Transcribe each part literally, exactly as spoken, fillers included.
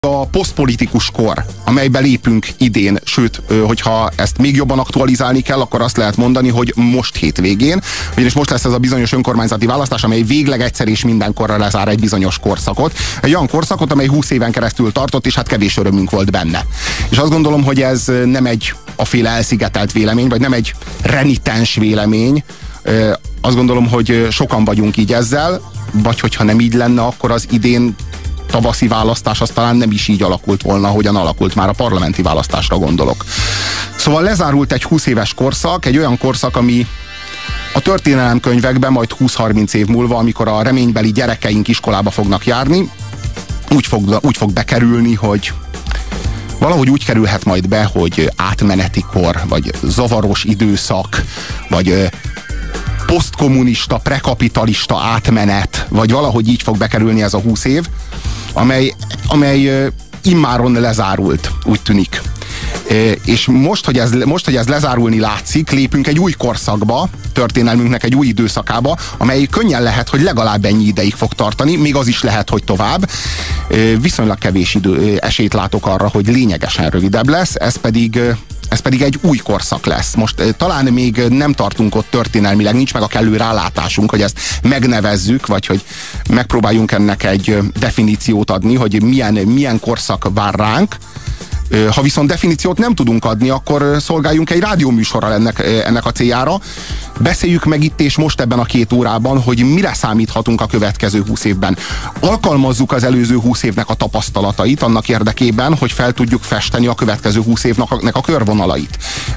A posztpolitikus kor, amelybe lépünk idén, sőt, hogyha ezt még jobban aktualizálni kell, akkor azt lehet mondani, hogy most hétvégén, ugyanis most lesz ez a bizonyos önkormányzati választás, amely végleg egyszer és mindenkorra lezár egy bizonyos korszakot. Egy olyan korszakot, amely húsz éven keresztül tartott, és hát kevés örömünk volt benne. És azt gondolom, hogy ez nem egy aféle elszigetelt vélemény, vagy nem egy renitens vélemény. Azt gondolom, hogy sokan vagyunk így ezzel, vagy hogyha nem így lenne, akkor az idén tavaszi választás az talán nem is így alakult volna, hogyan alakult, már a parlamenti választásra gondolok. Szóval lezárult egy húsz éves korszak, egy olyan korszak, ami a történelemkönyvekben majd húsz-harminc év múlva, amikor a reménybeli gyerekeink iskolába fognak járni, úgy fog, úgy fog bekerülni, hogy valahogy úgy kerülhet majd be, hogy átmeneti kor, vagy zavaros időszak, vagy posztkommunista, prekapitalista átmenet, vagy valahogy így fog bekerülni ez a húsz év, amely, amely immáron lezárult, úgy tűnik. És most hogy, ez, most, hogy ez lezárulni látszik, lépünk egy új korszakba, történelmünknek egy új időszakába, amely könnyen lehet, hogy legalább ennyi ideig fog tartani, még az is lehet, hogy tovább. Viszonylag kevés idő, esélyt látok arra, hogy lényegesen rövidebb lesz, ez pedig... Ez pedig egy új korszak lesz. Most talán még nem tartunk ott történelmileg, nincs meg a kellő rálátásunk, hogy ezt megnevezzük, vagy hogy megpróbáljunk ennek egy definíciót adni, hogy milyen, milyen korszak vár ránk. Ha viszont definíciót nem tudunk adni, akkor szolgáljunk egy rádióműsorral ennek, ennek a céljára. Beszéljük meg itt és most ebben a két órában, hogy mire számíthatunk a következő húsz évben. Alkalmazzuk az előző húsz évnek a tapasztalatait annak érdekében, hogy fel tudjuk festeni a következő húsz évnek a körvonalait.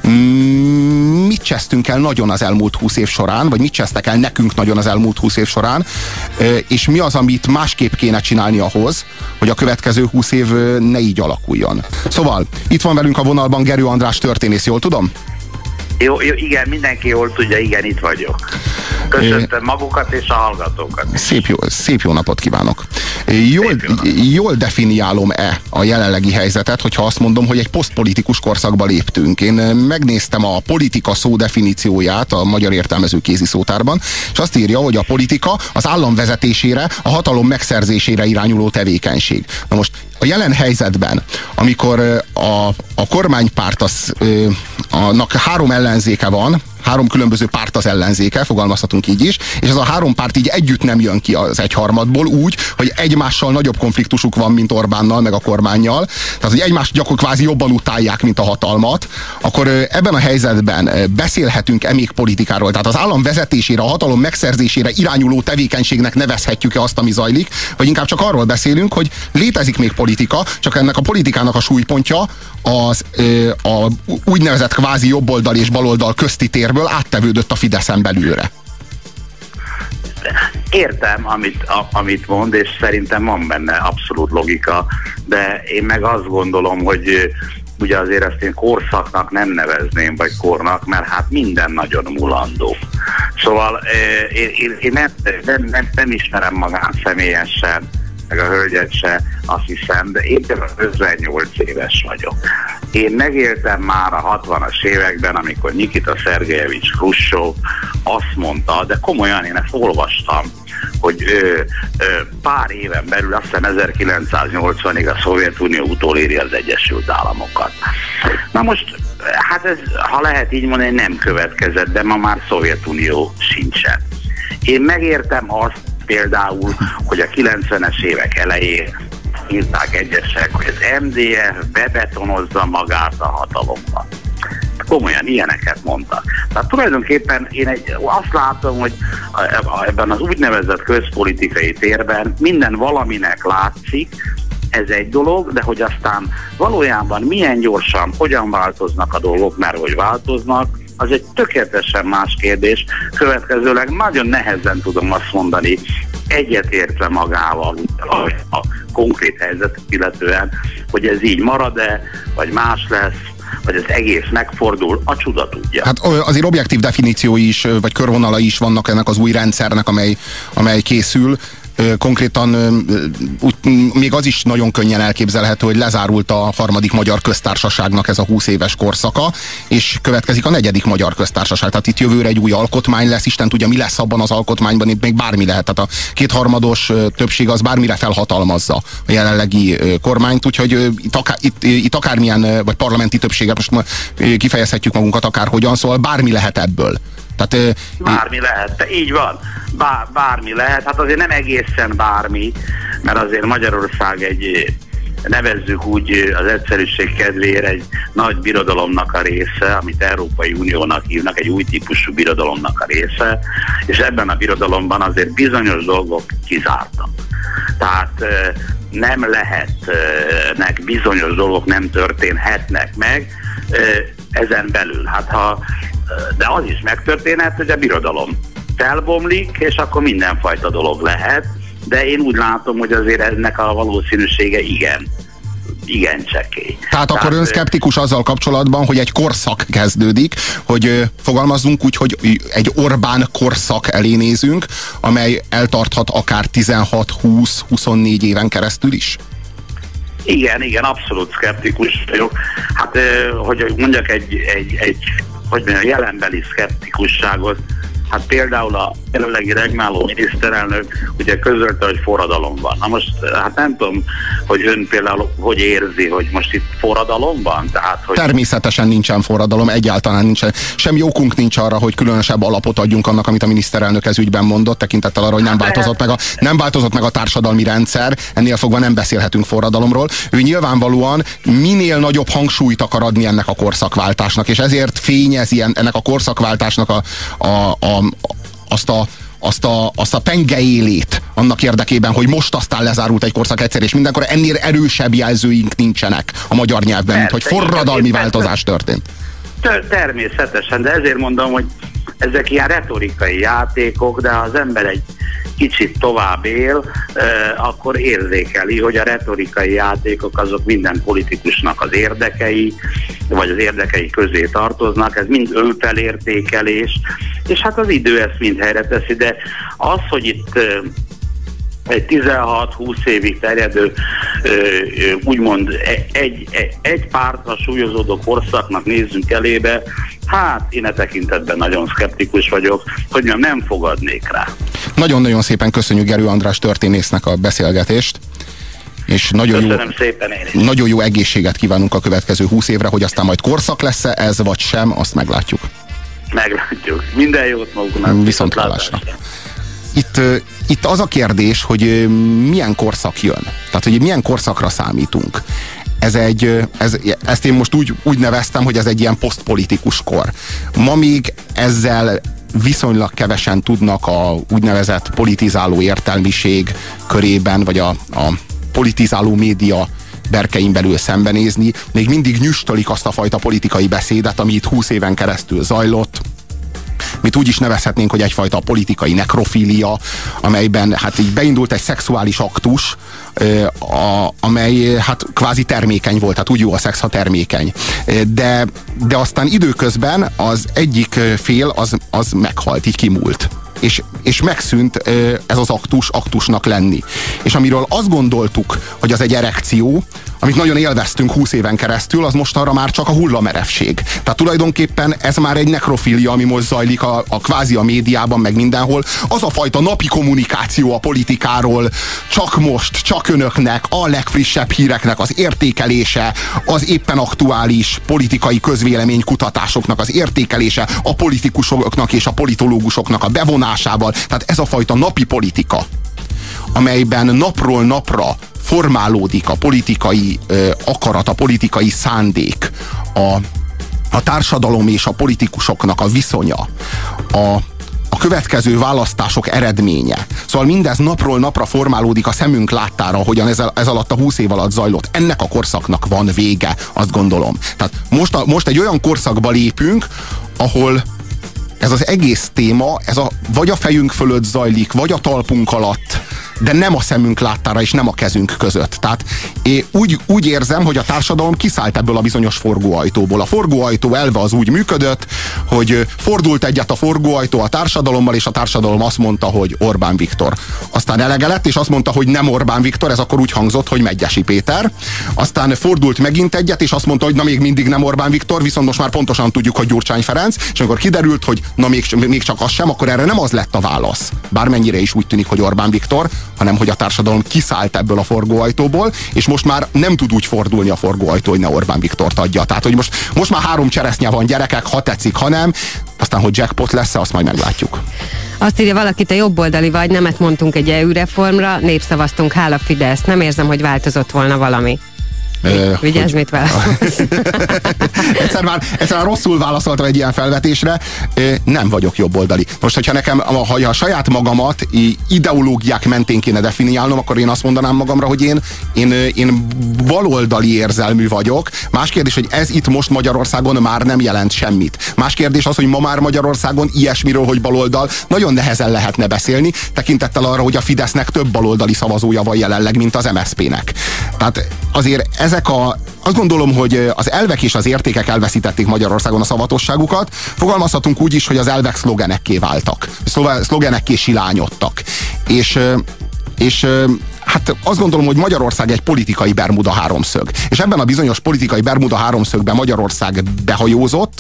Mit csesztünk el nagyon az elmúlt húsz év során, vagy mit csesztek el nekünk nagyon az elmúlt húsz év során, és mi az, amit másképp kéne csinálni ahhoz, hogy a következő húsz év ne így alakuljon. Szóval, itt van velünk a vonalban Gerő András történész, jól tudom? Jó, jó, igen, mindenki jól tudja, igen, itt vagyok. Köszöntöm magukat és a hallgatókat. Szép jó, szép jó napot kívánok. Jól, szép jó napot. Jól definiálom-e a jelenlegi helyzetet, hogyha azt mondom, hogy egy posztpolitikus korszakba léptünk? Én megnéztem a politika szó definícióját a Magyar Értelmező Kézi Szótárban, és azt írja, hogy a politika az állam vezetésére, a hatalom megszerzésére irányuló tevékenység. Na most a jelen helyzetben, amikor a, a kormánypárt az, annak három ellenzéke van, három különböző párt az ellenzéke, fogalmazhatunk így is, és ez a három párt így együtt nem jön ki az egyharmadból úgy, hogy egymással nagyobb konfliktusuk van, mint Orbánnal, meg a kormánnyal, tehát hogy egymást gyakor kvázi jobban utálják, mint a hatalmat, akkor ebben a helyzetben beszélhetünk-e még politikáról, tehát az állam vezetésére, a hatalom megszerzésére irányuló tevékenységnek nevezhetjük-e azt, ami zajlik, vagy inkább csak arról beszélünk, hogy létezik még politika, csak ennek a politikának a súlypontja az a úgynevezett kvázi jobboldal és baloldal közti térből áttevődött a Fideszen belülre. Értem, amit, a, amit mond, és szerintem van benne abszolút logika, de én meg azt gondolom, hogy ugye azért ezt én korszaknak nem nevezném, vagy kornak, mert hát minden nagyon mulandó. Szóval én, én, én nem, nem, nem, nem ismerem magán személyesen, meg a hölgyet se, azt hiszem, de én ötvennyolc éves vagyok. Én megéltem már a hatvanas években, amikor Nikita Szergejevics Hruscsov azt mondta, de komolyan én ezt olvastam, hogy ö, ö, pár éven belül, azt hiszem ezerkilencszáznyolcvanig a Szovjetunió utoléri az Egyesült Államokat. Na most, hát ez, ha lehet így mondani, nem következett, de ma már Szovjetunió sincsen. Én megértem azt, például, hogy a kilencvenes évek elején írták egyesek, hogy az em dé ef bebetonozza magát a hatalomban. Komolyan ilyeneket mondtak. Tehát tulajdonképpen én egy, azt látom, hogy ebben az úgynevezett közpolitikai térben minden valaminek látszik, ez egy dolog, de hogy aztán valójában milyen gyorsan, hogyan változnak a dolgok, mert hogy változnak, az egy tökéletesen más kérdés. Következőleg nagyon nehezen tudom azt mondani, egyetértve magával a konkrét helyzetet illetően, hogy ez így marad-e, vagy más lesz, vagy az egész megfordul, a csuda tudja. Hát azért objektív definíciói is, vagy körvonalai is vannak ennek az új rendszernek, amely, amely készül. konkrétan úgy, még az is nagyon könnyen elképzelhető, hogy lezárult a harmadik magyar köztársaságnak ez a húsz éves korszaka, és következik a negyedik magyar köztársaság. Tehát itt jövőre egy új alkotmány lesz, Isten tudja, mi lesz abban az alkotmányban, itt még bármi lehet. Tehát a kétharmados többség az bármire felhatalmazza a jelenlegi kormányt, úgyhogy itt, akár, itt, itt akármilyen, vagy parlamenti többséget, most ma kifejezhetjük magunkat akárhogyan, szóval bármi lehet ebből. Tehát, bármi lehet, így van, Bár, bármi lehet, hát azért nem egészen bármi, mert azért Magyarország egy, nevezzük úgy az egyszerűség kedvéért, egy nagy birodalomnak a része, amit Európai Uniónak hívnak, egy új típusú birodalomnak a része, és ebben a birodalomban azért bizonyos dolgok kizártak. Tehát nem lehetnek, bizonyos dolgok nem történhetnek meg ezen belül. Hát ha de az is megtörténhet, hogy a birodalom felbomlik, és akkor mindenfajta dolog lehet, de én úgy látom, hogy azért ennek a valószínűsége igen, igen csekély. Tehát akkor ön szkeptikus azzal kapcsolatban, hogy egy korszak kezdődik, hogy fogalmazzunk úgy, hogy egy Orbán korszak elé nézünk, amely eltarthat akár tizenhat, húsz, huszonnégy éven keresztül is? Igen, igen, abszolút szkeptikus vagyok. Hát, hogy mondjak egy, egy, egy hogy mondjam, jelenbeli szkeptikusságot, hát például a jelenlegi regnáló miniszterelnök ugye közölte, hogy forradalom van. Na most, hát nem tudom, hogy ön például hogy érzi, hogy most itt forradalom van? Tehát, hogy... Természetesen nincsen forradalom, egyáltalán nincsen. Semmi okunk nincs arra, hogy különösebb alapot adjunk annak, amit a miniszterelnök ez ügyben mondott, tekintettel arra, hogy nem változott meg a, nem változott meg a társadalmi rendszer, ennél fogva nem beszélhetünk forradalomról. Ő nyilvánvalóan minél nagyobb hangsúlyt akar adni ennek a korszakváltásnak, és ezért fényezi ennek a korszakváltásnak a, a, a azt a, azt a, azt a pengeélét annak érdekében, hogy most aztán lezárult egy korszak egyszer, és mindenkor ennél erősebb jelzőink nincsenek a magyar nyelvben, mint hogy forradalmi változás történt. Természetesen, de ezért mondom, hogy ezek ilyen retorikai játékok, de ha az ember egy kicsit tovább él, akkor érzékeli, hogy a retorikai játékok azok minden politikusnak az érdekei, vagy az érdekei közé tartoznak, ez mind önfelértékelés, és hát az idő ezt mind helyre teszi, de az, hogy itt egy tizenhat-húsz évig terjedő úgymond egy, egy, egy pártra súlyozódó korszaknak nézzünk elébe, hát én e tekintetben nagyon szkeptikus vagyok, hogy nem fogadnék rá. Nagyon-nagyon szépen köszönjük Gerő András történésznek a beszélgetést, és nagyon jó, szépen én is. nagyon jó egészséget kívánunk a következő húsz évre, hogy aztán majd korszak lesz-e ez, vagy sem, azt meglátjuk. Meglátjuk. Minden jót maguknak. Viszontlátásra. Itt, itt az a kérdés, hogy milyen korszak jön. Tehát, hogy milyen korszakra számítunk. Ez egy, ez, ezt én most úgy, úgy neveztem, hogy ez egy ilyen posztpolitikus kor. Ma még ezzel viszonylag kevesen tudnak a úgynevezett politizáló értelmiség körében, vagy a, a politizáló média berkein belül szembenézni. Még mindig nyüstölik azt a fajta politikai beszédet, ami itt húsz éven keresztül zajlott. Mit úgy is nevezhetnénk, hogy egyfajta politikai nekrofília, amelyben hát így beindult egy szexuális aktus, a, amely hát kvázi termékeny volt, hát úgy jó a szex, ha termékeny. De, de aztán időközben az egyik fél az, az meghalt, így kimúlt. És, és megszűnt ez az aktus aktusnak lenni. És amiről azt gondoltuk, hogy az egy erekció, amit nagyon élveztünk húsz éven keresztül, az mostanra már csak a hullamerevség. Tehát tulajdonképpen ez már egy nekrofilia, ami most zajlik a, a kvázi a médiában, meg mindenhol. Az a fajta napi kommunikáció a politikáról, csak most, csak önöknek, a legfrissebb híreknek az értékelése, az éppen aktuális politikai közvéleménykutatásoknak az értékelése, a politikusoknak és a politológusoknak a bevonásával. Tehát ez a fajta napi politika, amelyben napról napra formálódik a politikai ö, akarat, a politikai szándék, a, a társadalom és a politikusoknak a viszonya, a, a következő választások eredménye. Szóval mindez napról napra formálódik a szemünk láttára, ahogyan ez, ez alatt a húsz év alatt zajlott. Ennek a korszaknak van vége, azt gondolom. Tehát most, a, most egy olyan korszakba lépünk, ahol ez az egész téma, ez a, vagy a fejünk fölött zajlik, vagy a talpunk alatt, de nem a szemünk láttára és nem a kezünk között. Tehát én úgy, úgy érzem, hogy a társadalom kiszállt ebből a bizonyos forgóajtóból. A forgóajtó elve az úgy működött, hogy fordult egyet a forgóajtó a társadalommal, és a társadalom azt mondta, hogy Orbán Viktor. Aztán elege lett, és azt mondta, hogy nem Orbán Viktor, ez akkor úgy hangzott, hogy Medgyessy Péter. Aztán fordult megint egyet, és azt mondta, hogy na még mindig nem Orbán Viktor, viszont most már pontosan tudjuk, hogy Gyurcsány Ferenc, és amikor kiderült, hogy na még, még csak az sem, akkor erre nem az lett a válasz. Bármennyire is úgy tűnik, hogy Orbán Viktor, hanem hogy a társadalom kiszállt ebből a forgóajtóból, és most már nem tud úgy fordulni a forgóajtó, hogy ne Orbán Viktort adja. Tehát, hogy most, most már három cseresznye van, gyerekek, ha tetszik, ha nem, aztán, hogy jackpot lesz, azt majd meglátjuk. Azt írja valaki, te jobboldali vagy, nemet mondtunk egy é u-reformra, népszavaztunk, hála Fidesz. Nem érzem, hogy változott volna valami. Uh, Vigyázz, mit válaszolsz. egyszer, már, egyszer már rosszul válaszoltam egy ilyen felvetésre. Uh, nem vagyok jobboldali. Most, hogyha nekem, ha a saját magamat ideológiák mentén kéne definiálnom, akkor én azt mondanám magamra, hogy én, én, én baloldali érzelmű vagyok. Más kérdés, hogy ez itt most Magyarországon már nem jelent semmit. Más kérdés az, hogy ma már Magyarországon ilyesmiről, hogy baloldal, nagyon nehezen lehetne beszélni, tekintettel arra, hogy a Fidesznek több baloldali szavazója van jelenleg, mint az em es zé pének. Tehát azért ez Ezek a, azt gondolom, hogy az elvek és az értékek elveszítették Magyarországon a szavatosságukat. Fogalmazhatunk úgy is, hogy az elvek szlogenekké váltak. Szlogenekké silányodtak. És, és hát azt gondolom, hogy Magyarország egy politikai Bermuda háromszög. És ebben a bizonyos politikai Bermuda háromszögben Magyarország behajózott,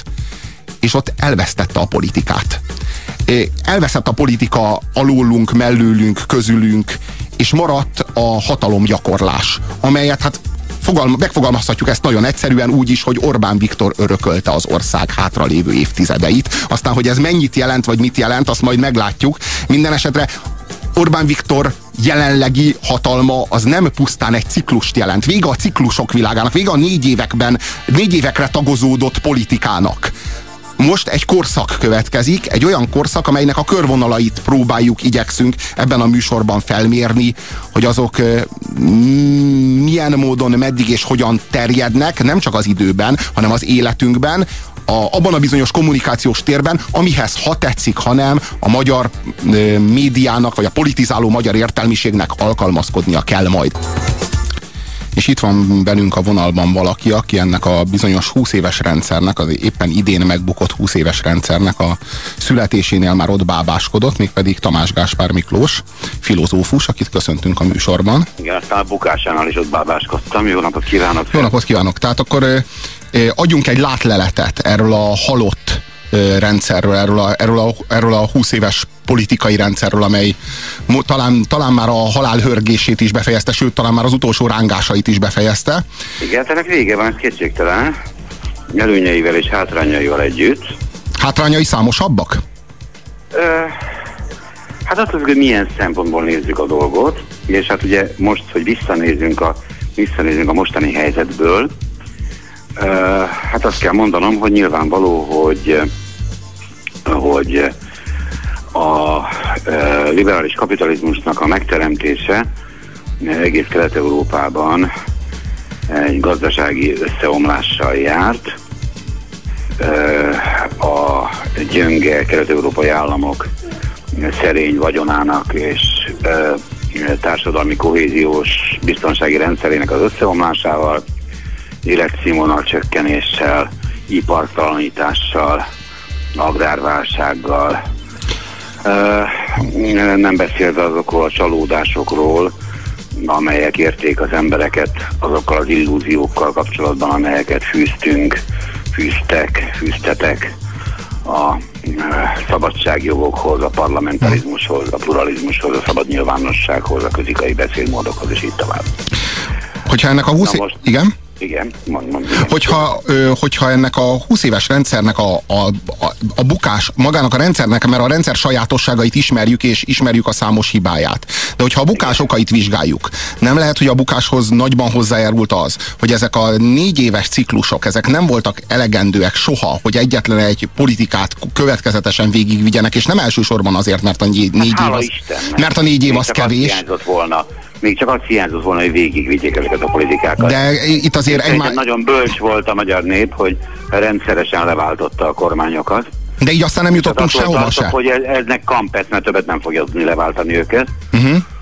és ott elvesztette a politikát. Elveszett a politika alólunk, mellőlünk, közülünk, és maradt a hatalomgyakorlás, amelyet hát Fogalma, megfogalmazhatjuk ezt nagyon egyszerűen úgy is, hogy Orbán Viktor örökölte az ország hátralévő évtizedeit. Aztán, hogy ez mennyit jelent, vagy mit jelent, azt majd meglátjuk. Minden esetre Orbán Viktor jelenlegi hatalma az nem pusztán egy ciklust jelent. Vége a ciklusok világának, vége a négy években, négy évekre tagozódott politikának. Most egy korszak következik, egy olyan korszak, amelynek a körvonalait próbáljuk, igyekszünk ebben a műsorban felmérni, hogy azok milyen módon, meddig és hogyan terjednek, nem csak az időben, hanem az életünkben, a, abban a bizonyos kommunikációs térben, amihez, ha tetszik, ha nem, a magyar ö, médiának, vagy a politizáló magyar értelmiségnek alkalmazkodnia kell majd. És itt van velünk a vonalban valaki, aki ennek a bizonyos húsz éves rendszernek, az éppen idén megbukott húsz éves rendszernek a születésénél már ott bábáskodott, mégpedig Tamás Gáspár Miklós, filozófus, akit köszöntünk a műsorban. Igen, aztán a bukásánál is ott bábáskodtam. Jó napot kívánok! Jó napot kívánok! Tehát akkor eh, adjunk egy látleletet erről a halott eh, rendszerről, erről a, erről, a, erről a húsz éves politikai rendszerről, amely talán, talán már a halál hörgését is befejezte, sőt, talán már az utolsó rángásait is befejezte. Igen, ennek vége van, ez kétségtelen. Előnyeivel és hátrányaival együtt. Hátrányai számosabbak? Ö, hát azt mondjuk, hogy milyen szempontból nézzük a dolgot, és hát ugye most, hogy visszanézzünk a, visszanézzünk a mostani helyzetből, ö, hát azt kell mondanom, hogy nyilvánvaló, hogy, hogy a e, liberális kapitalizmusnak a megteremtése egész Kelet-Európában egy gazdasági összeomlással járt. E, a gyönge kelet-európai államok szerény vagyonának és e, társadalmi kohéziós biztonsági rendszerének az összeomlásával, életszínvonal csökkenéssel, ipartalanítással, agrárválsággal, Uh, nem beszélve azokról a csalódásokról, amelyek érték az embereket, azokkal az illúziókkal kapcsolatban, amelyeket fűztünk, fűztek, fűztetek a uh, szabadságjogokhoz, a parlamentarizmushoz, a pluralizmushoz, a szabad nyilvánossághoz, a közikai beszédmódokhoz, és így tovább. Hogyha ennek a húsz... most... Igen? Igen, mond, mond, igen. Hogyha, ö, hogyha ennek a húsz éves rendszernek a, a, a, a bukás, magának a rendszernek, mert a rendszer sajátosságait ismerjük, és ismerjük a számos hibáját. De hogyha a bukás okait vizsgáljuk, nem lehet, hogy a bukáshoz nagyban hozzájárult az, hogy ezek a négy éves ciklusok, ezek nem voltak elegendőek soha, hogy egyetlen egy politikát következetesen végigvigyenek, és nem elsősorban azért, mert a négy, négy hát, év az, Isten, mert a négy év az kevés. Volna. Még csak azt hiányzott volna, hogy végigvigyék ezeket a politikákat. De itt azért egy má... nagyon bölcs volt a magyar nép, hogy rendszeresen leváltotta a kormányokat. De így aztán nem jutottunk sehova se. Hogy eznek kampesz, mert többet nem fogja tudni leváltani őket. Uh-huh.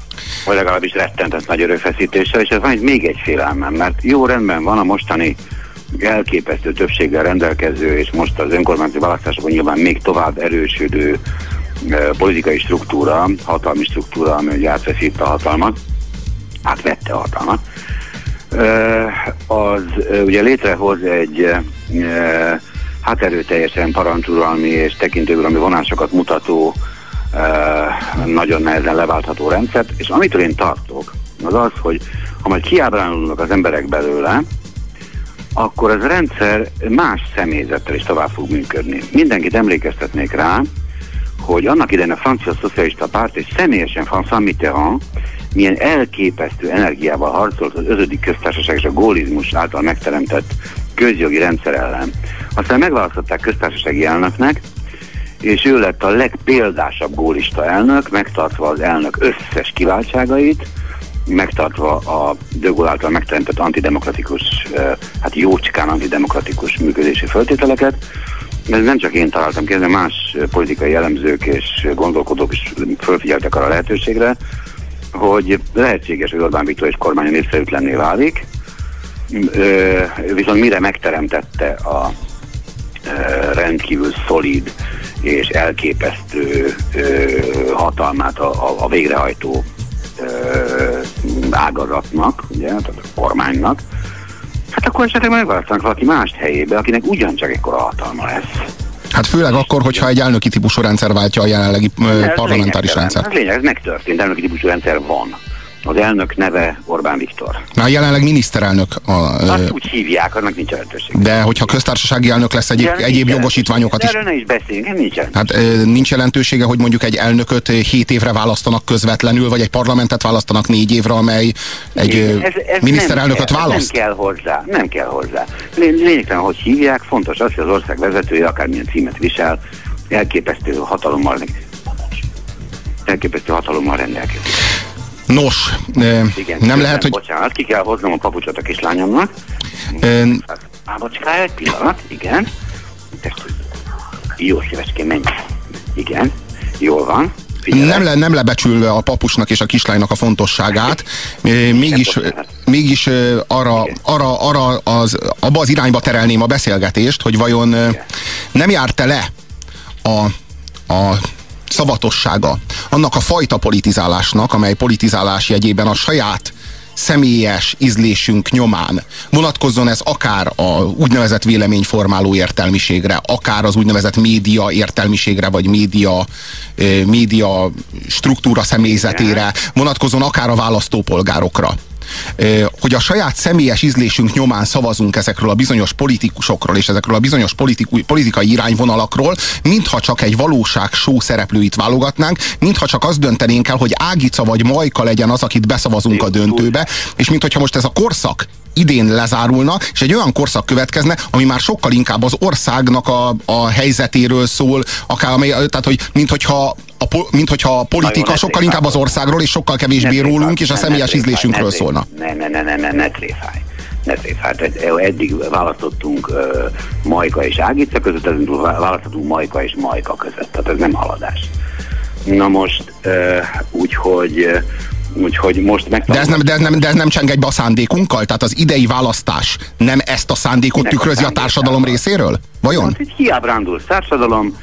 Vagy legalábbis rettenetes nagy erőfeszítéssel, és ez van egy, még egy félelmem, mert jó rendben van a mostani elképesztő többséggel rendelkező, és most az önkormányzati választásokon nyilván még tovább erősödő e, politikai struktúra, hatalmi struktúra, ami ugye átveszi itt a hatalmat, átvette a hatalmat, e, az e, ugye létrehoz egy e, hát erőteljesen parancsuralmi és tekintőuralmi vonásokat mutató, e, nagyon nehezen leváltható rendszert, és amitől én tartok, az az, hogy ha majd kiábránulnak az emberek belőle, akkor az rendszer más személyzettel is tovább fog működni. Mindenkit emlékeztetnék rá, hogy annak idején a francia szocialista párt és személyesen François Mitterrand milyen elképesztő energiával harcolt az ötödik köztársaság és a gólizmus által megteremtett közjogi rendszer ellen. Aztán megválasztották köztársasági elnöknek, és ő lett a legpéldásabb gólista elnök, megtartva az elnök összes kiváltságait, megtartva a De Gaulle által megteremtett antidemokratikus, hát jócskán antidemokratikus működési feltételeket. Ez nem csak én találtam ki, de más politikai elemzők és gondolkodók is felfigyeltek arra a lehetőségre, hogy lehetséges, hogy Orbán Viktor és kormánya népszerűtlenné válik, viszont mire megteremtette a rendkívül szolid és elképesztő hatalmát a, a végrehajtó ágazatnak, ugye, tehát a kormánynak, hát akkor esetleg megválasztanak valaki mást helyébe, akinek ugyancsak ekkora hatalma lesz. Hát főleg akkor, hogyha egy elnöki típusú rendszer váltja a jelenlegi parlamentáris rendszer. Ez lényeg, ez megtörtént, elnöki típusú rendszer van. Az elnök neve Orbán Viktor. Na, jelenleg miniszterelnök. A, Azt úgy hívják, annak nincs lehetőség. De hogyha köztársasági elnök lesz, egyéb, egyéb jogosítványokat is. Erről ne is beszéljünk, nincs Hát nincs jelentősége, hogy mondjuk egy elnököt hét évre választanak közvetlenül, vagy egy parlamentet választanak négy évre, amely egy ez, ez miniszterelnököt nem kell, választ? Nem kell hozzá, nem kell hozzá. Lényegtelen, hogy hívják, fontos az, hogy az ország vezetője akármilyen címet visel, elképesztő hatalommal, elképesztő hatalommal rendelkezik. Nos, igen, nem lehet, hogy... Bocsánat, ki kell hoznom a papucsot a kislányomnak. Ön... Ábocskája, egy pillanat, igen. Jó, szívecskén, menj. Igen, jól van. Nem, le, nem lebecsülve a papusnak és a kislánynak a fontosságát, mégis, mégis arra, arra, arra az, abba az irányba terelném a beszélgetést, hogy vajon nem járt-e le a, a szavatossága annak a fajta politizálásnak, amely politizálás jegyében a saját személyes ízlésünk nyomán vonatkozzon ez akár a úgynevezett véleményformáló értelmiségre, akár az úgynevezett média értelmiségre, vagy média, média struktúra személyzetére, vonatkozzon akár a választópolgárokra. Hogy a saját személyes ízlésünk nyomán szavazunk ezekről a bizonyos politikusokról és ezekről a bizonyos politikai irányvonalakról, mintha csak egy valóság show szereplőit válogatnánk, mintha csak azt döntenénk el, hogy Ágica vagy Majka legyen az, akit beszavazunk a döntőbe, és mintha most ez a korszak idén lezárulna, és egy olyan korszak következne, ami már sokkal inkább az országnak a, a helyzetéről szól, akár, amely, tehát, hogy minthogyha a, mint hogyha a politika sokkal inkább az országról, és sokkal kevésbé rólunk, és a személyes ízlésünkről szólna. Ne, ne, ne, ne, ne, ne tréfálj. Ne tréfálj. Eddig választottunk uh, Majka és Ágica között, ezért választottunk Majka és Majka között. Tehát ez nem haladás. Na most, uh, úgyhogy uh, Úgyhogy most meg... De ez, nem, de, ez nem, de ez nem cseng egybe a szándékunkkal? Tehát az idei választás nem ezt a szándékot tükrözi a, a társadalom részéről? Vajon? Hát egy hiábrándult társadalom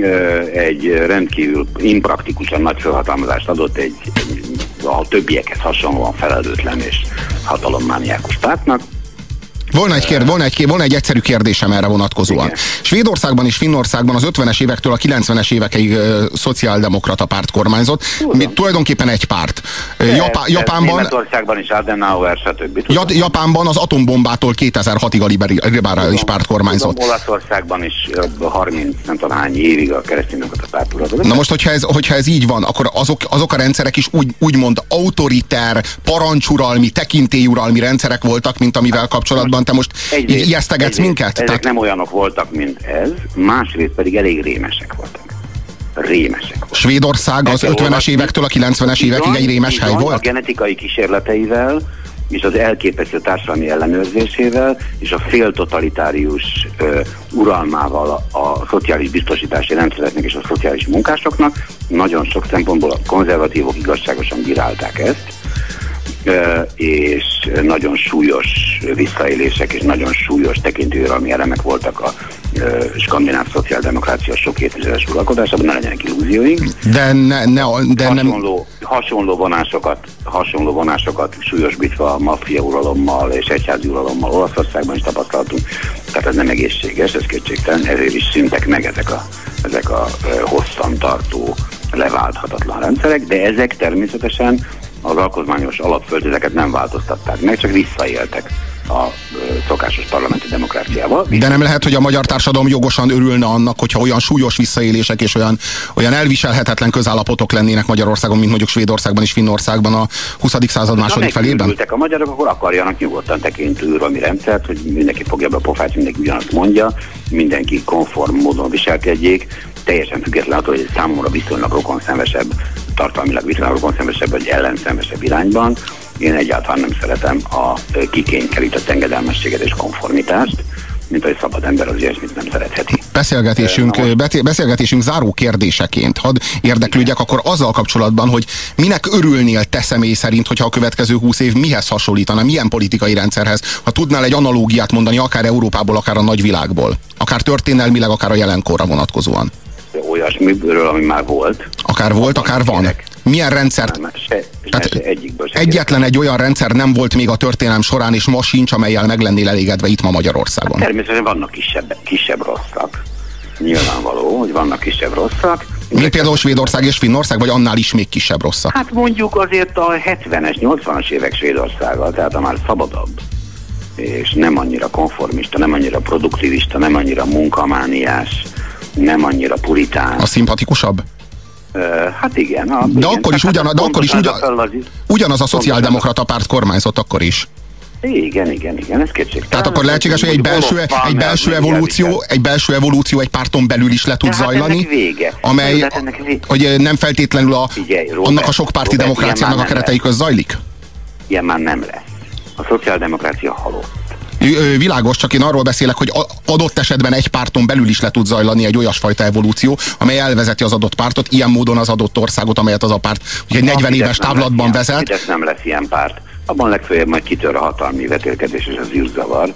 egy rendkívül impraktikusan nagy felhatalmazást adott egy, egy a többiekhez hasonlóan felelőtlen és hatalommániákus pártnak. Volna egy, kérd, volna, egy, volna egy egyszerű kérdésem erre vonatkozóan. Igen. Svédországban és Finnországban az ötvenes évektől a kilencvenes évekig uh, szociáldemokrata párt kormányzott. Mi, tulajdonképpen egy párt. De, Japá, Japánban... Németországban is Adenauer, stb. Ja, Japánban az atombombától kétezer-hatig a liberális párt kormányzott. Tudom, Olaszországban is harminc, nem tudom hány évig a kereszténydemokrata párt uralkodott. Na most, hogyha ez, hogyha ez így van, akkor azok, azok a rendszerek is úgy, úgymond autoriter, parancsuralmi, tekintélyuralmi rendszerek voltak, mint amivel kapcsolatban te most egyrészt, így ijesztegetsz minket? Ezek Tehát... nem olyanok voltak, mint ez, másrészt pedig elég rémesek voltak. Rémesek voltak. Svédország az ötvenes évektől a kilencvenes évekig egy rémes hely volt? A genetikai kísérleteivel, és az elképesztő társadalmi ellenőrzésével, és a féltotalitárius uh, uralmával a, a szociális biztosítási rendszereknek és a szociális munkásoknak nagyon sok szempontból a konzervatívok igazságosan bírálták ezt, és nagyon súlyos visszaélések és nagyon súlyos tekintőuralmi elemek voltak a skandináv szociáldemokrácia sok évtizedes uralkodásában, ne legyenek illúzióink. De, ne, ne, de hasonló, nem... hasonló vonásokat, hasonló vonásokat súlyosbítva a maffia uralommal és egyházi uralommal Olaszországban is tapasztaltunk. Tehát ez nem egészséges, ez kétségtelen, ezért is szűntek meg ezek a, ezek a hosszantartó, leválthatatlan rendszerek, de ezek természetesen az alkotmányos alapföldezeket nem változtatták meg, csak visszaéltek a szokásos parlamenti demokráciával. De nem lehet, hogy a magyar társadalom jogosan örülne annak, hogyha olyan súlyos visszaélések és olyan, olyan elviselhetetlen közállapotok lennének Magyarországon, mint mondjuk Svédországban és Finnországban a huszadik század második felében? Ha a magyarok, akkor akarjanak nyugodtan tekintő uralmi rendszert, hogy mindenki fogja be a pofát, mindenki ugyanazt mondja, mindenki konform módon viselkedjék, teljesen független attól, hogy számomra viszonylag rokonszenvesebb, tartalmilag viszonylag rokonszenvesebb vagy ellenszenvesebb irányban. Én egyáltalán nem szeretem a kikényszerített engedelmességet és konformitást, mint hogy szabad ember az ilyesmit nem szeretheti. Beszélgetésünk, beszélgetésünk záró kérdéseként hadd érdeklődjek akkor azzal kapcsolatban, hogy minek örülnél te személy szerint, hogyha a következő húsz év mihez hasonlítana, milyen politikai rendszerhez, ha tudnál egy analógiát mondani akár Európából, akár a nagyvilágból, akár történelmileg, akár a jelenkorra vonatkozóan. Olyasmiről, ami már volt. Akár volt, akár van. Milyen rendszert? Nem, se, Tehát se egyikből se egyetlen egy olyan rendszer nem volt még a történelem során, és ma sincs, amellyel meg lennél elégedve itt ma Magyarországon. Hát természetesen vannak kisebb, kisebb rosszak. Nyilvánvaló, hogy vannak kisebb rosszak. Mint például Svédország és Finnország, vagy annál is még kisebb rosszak? Hát mondjuk azért a hetvenes, nyolcvanas évek Svédországa, tehát a már szabadabb, és nem annyira konformista, nem annyira produktivista, nem annyira munkamániás, nem annyira puritán. A szimpatikusabb? Uh, hát igen. A, de igen. akkor is, ugyan, de akkor is ugyan, ugyanaz a szociáldemokrata párt kormányzott akkor is. Igen, igen, igen, ez kétségtelen. Tehát akkor lehetséges, hogy egy belső, egy belső evolúció, egy belső evolúció egy párton belül is le tud de zajlani, hát vége. amely, hát vége. hogy nem feltétlenül a, Figyelj, Robert, annak a sokpárti Robert, demokráciának a keretei közt zajlik? Ilyen már nem lesz. A szociáldemokrácia halott. Világos, csak én arról beszélek, hogy adott esetben egy párton belül is le tud zajlani egy olyasfajta evolúció, amely elvezeti az adott pártot, ilyen módon az adott országot, amelyet az a párt egy negyven éves távlatban vezet. Fidesz nem lesz ilyen párt. Abban legfeljebb majd kitör a hatalmi vetélkedés és az űrzavar.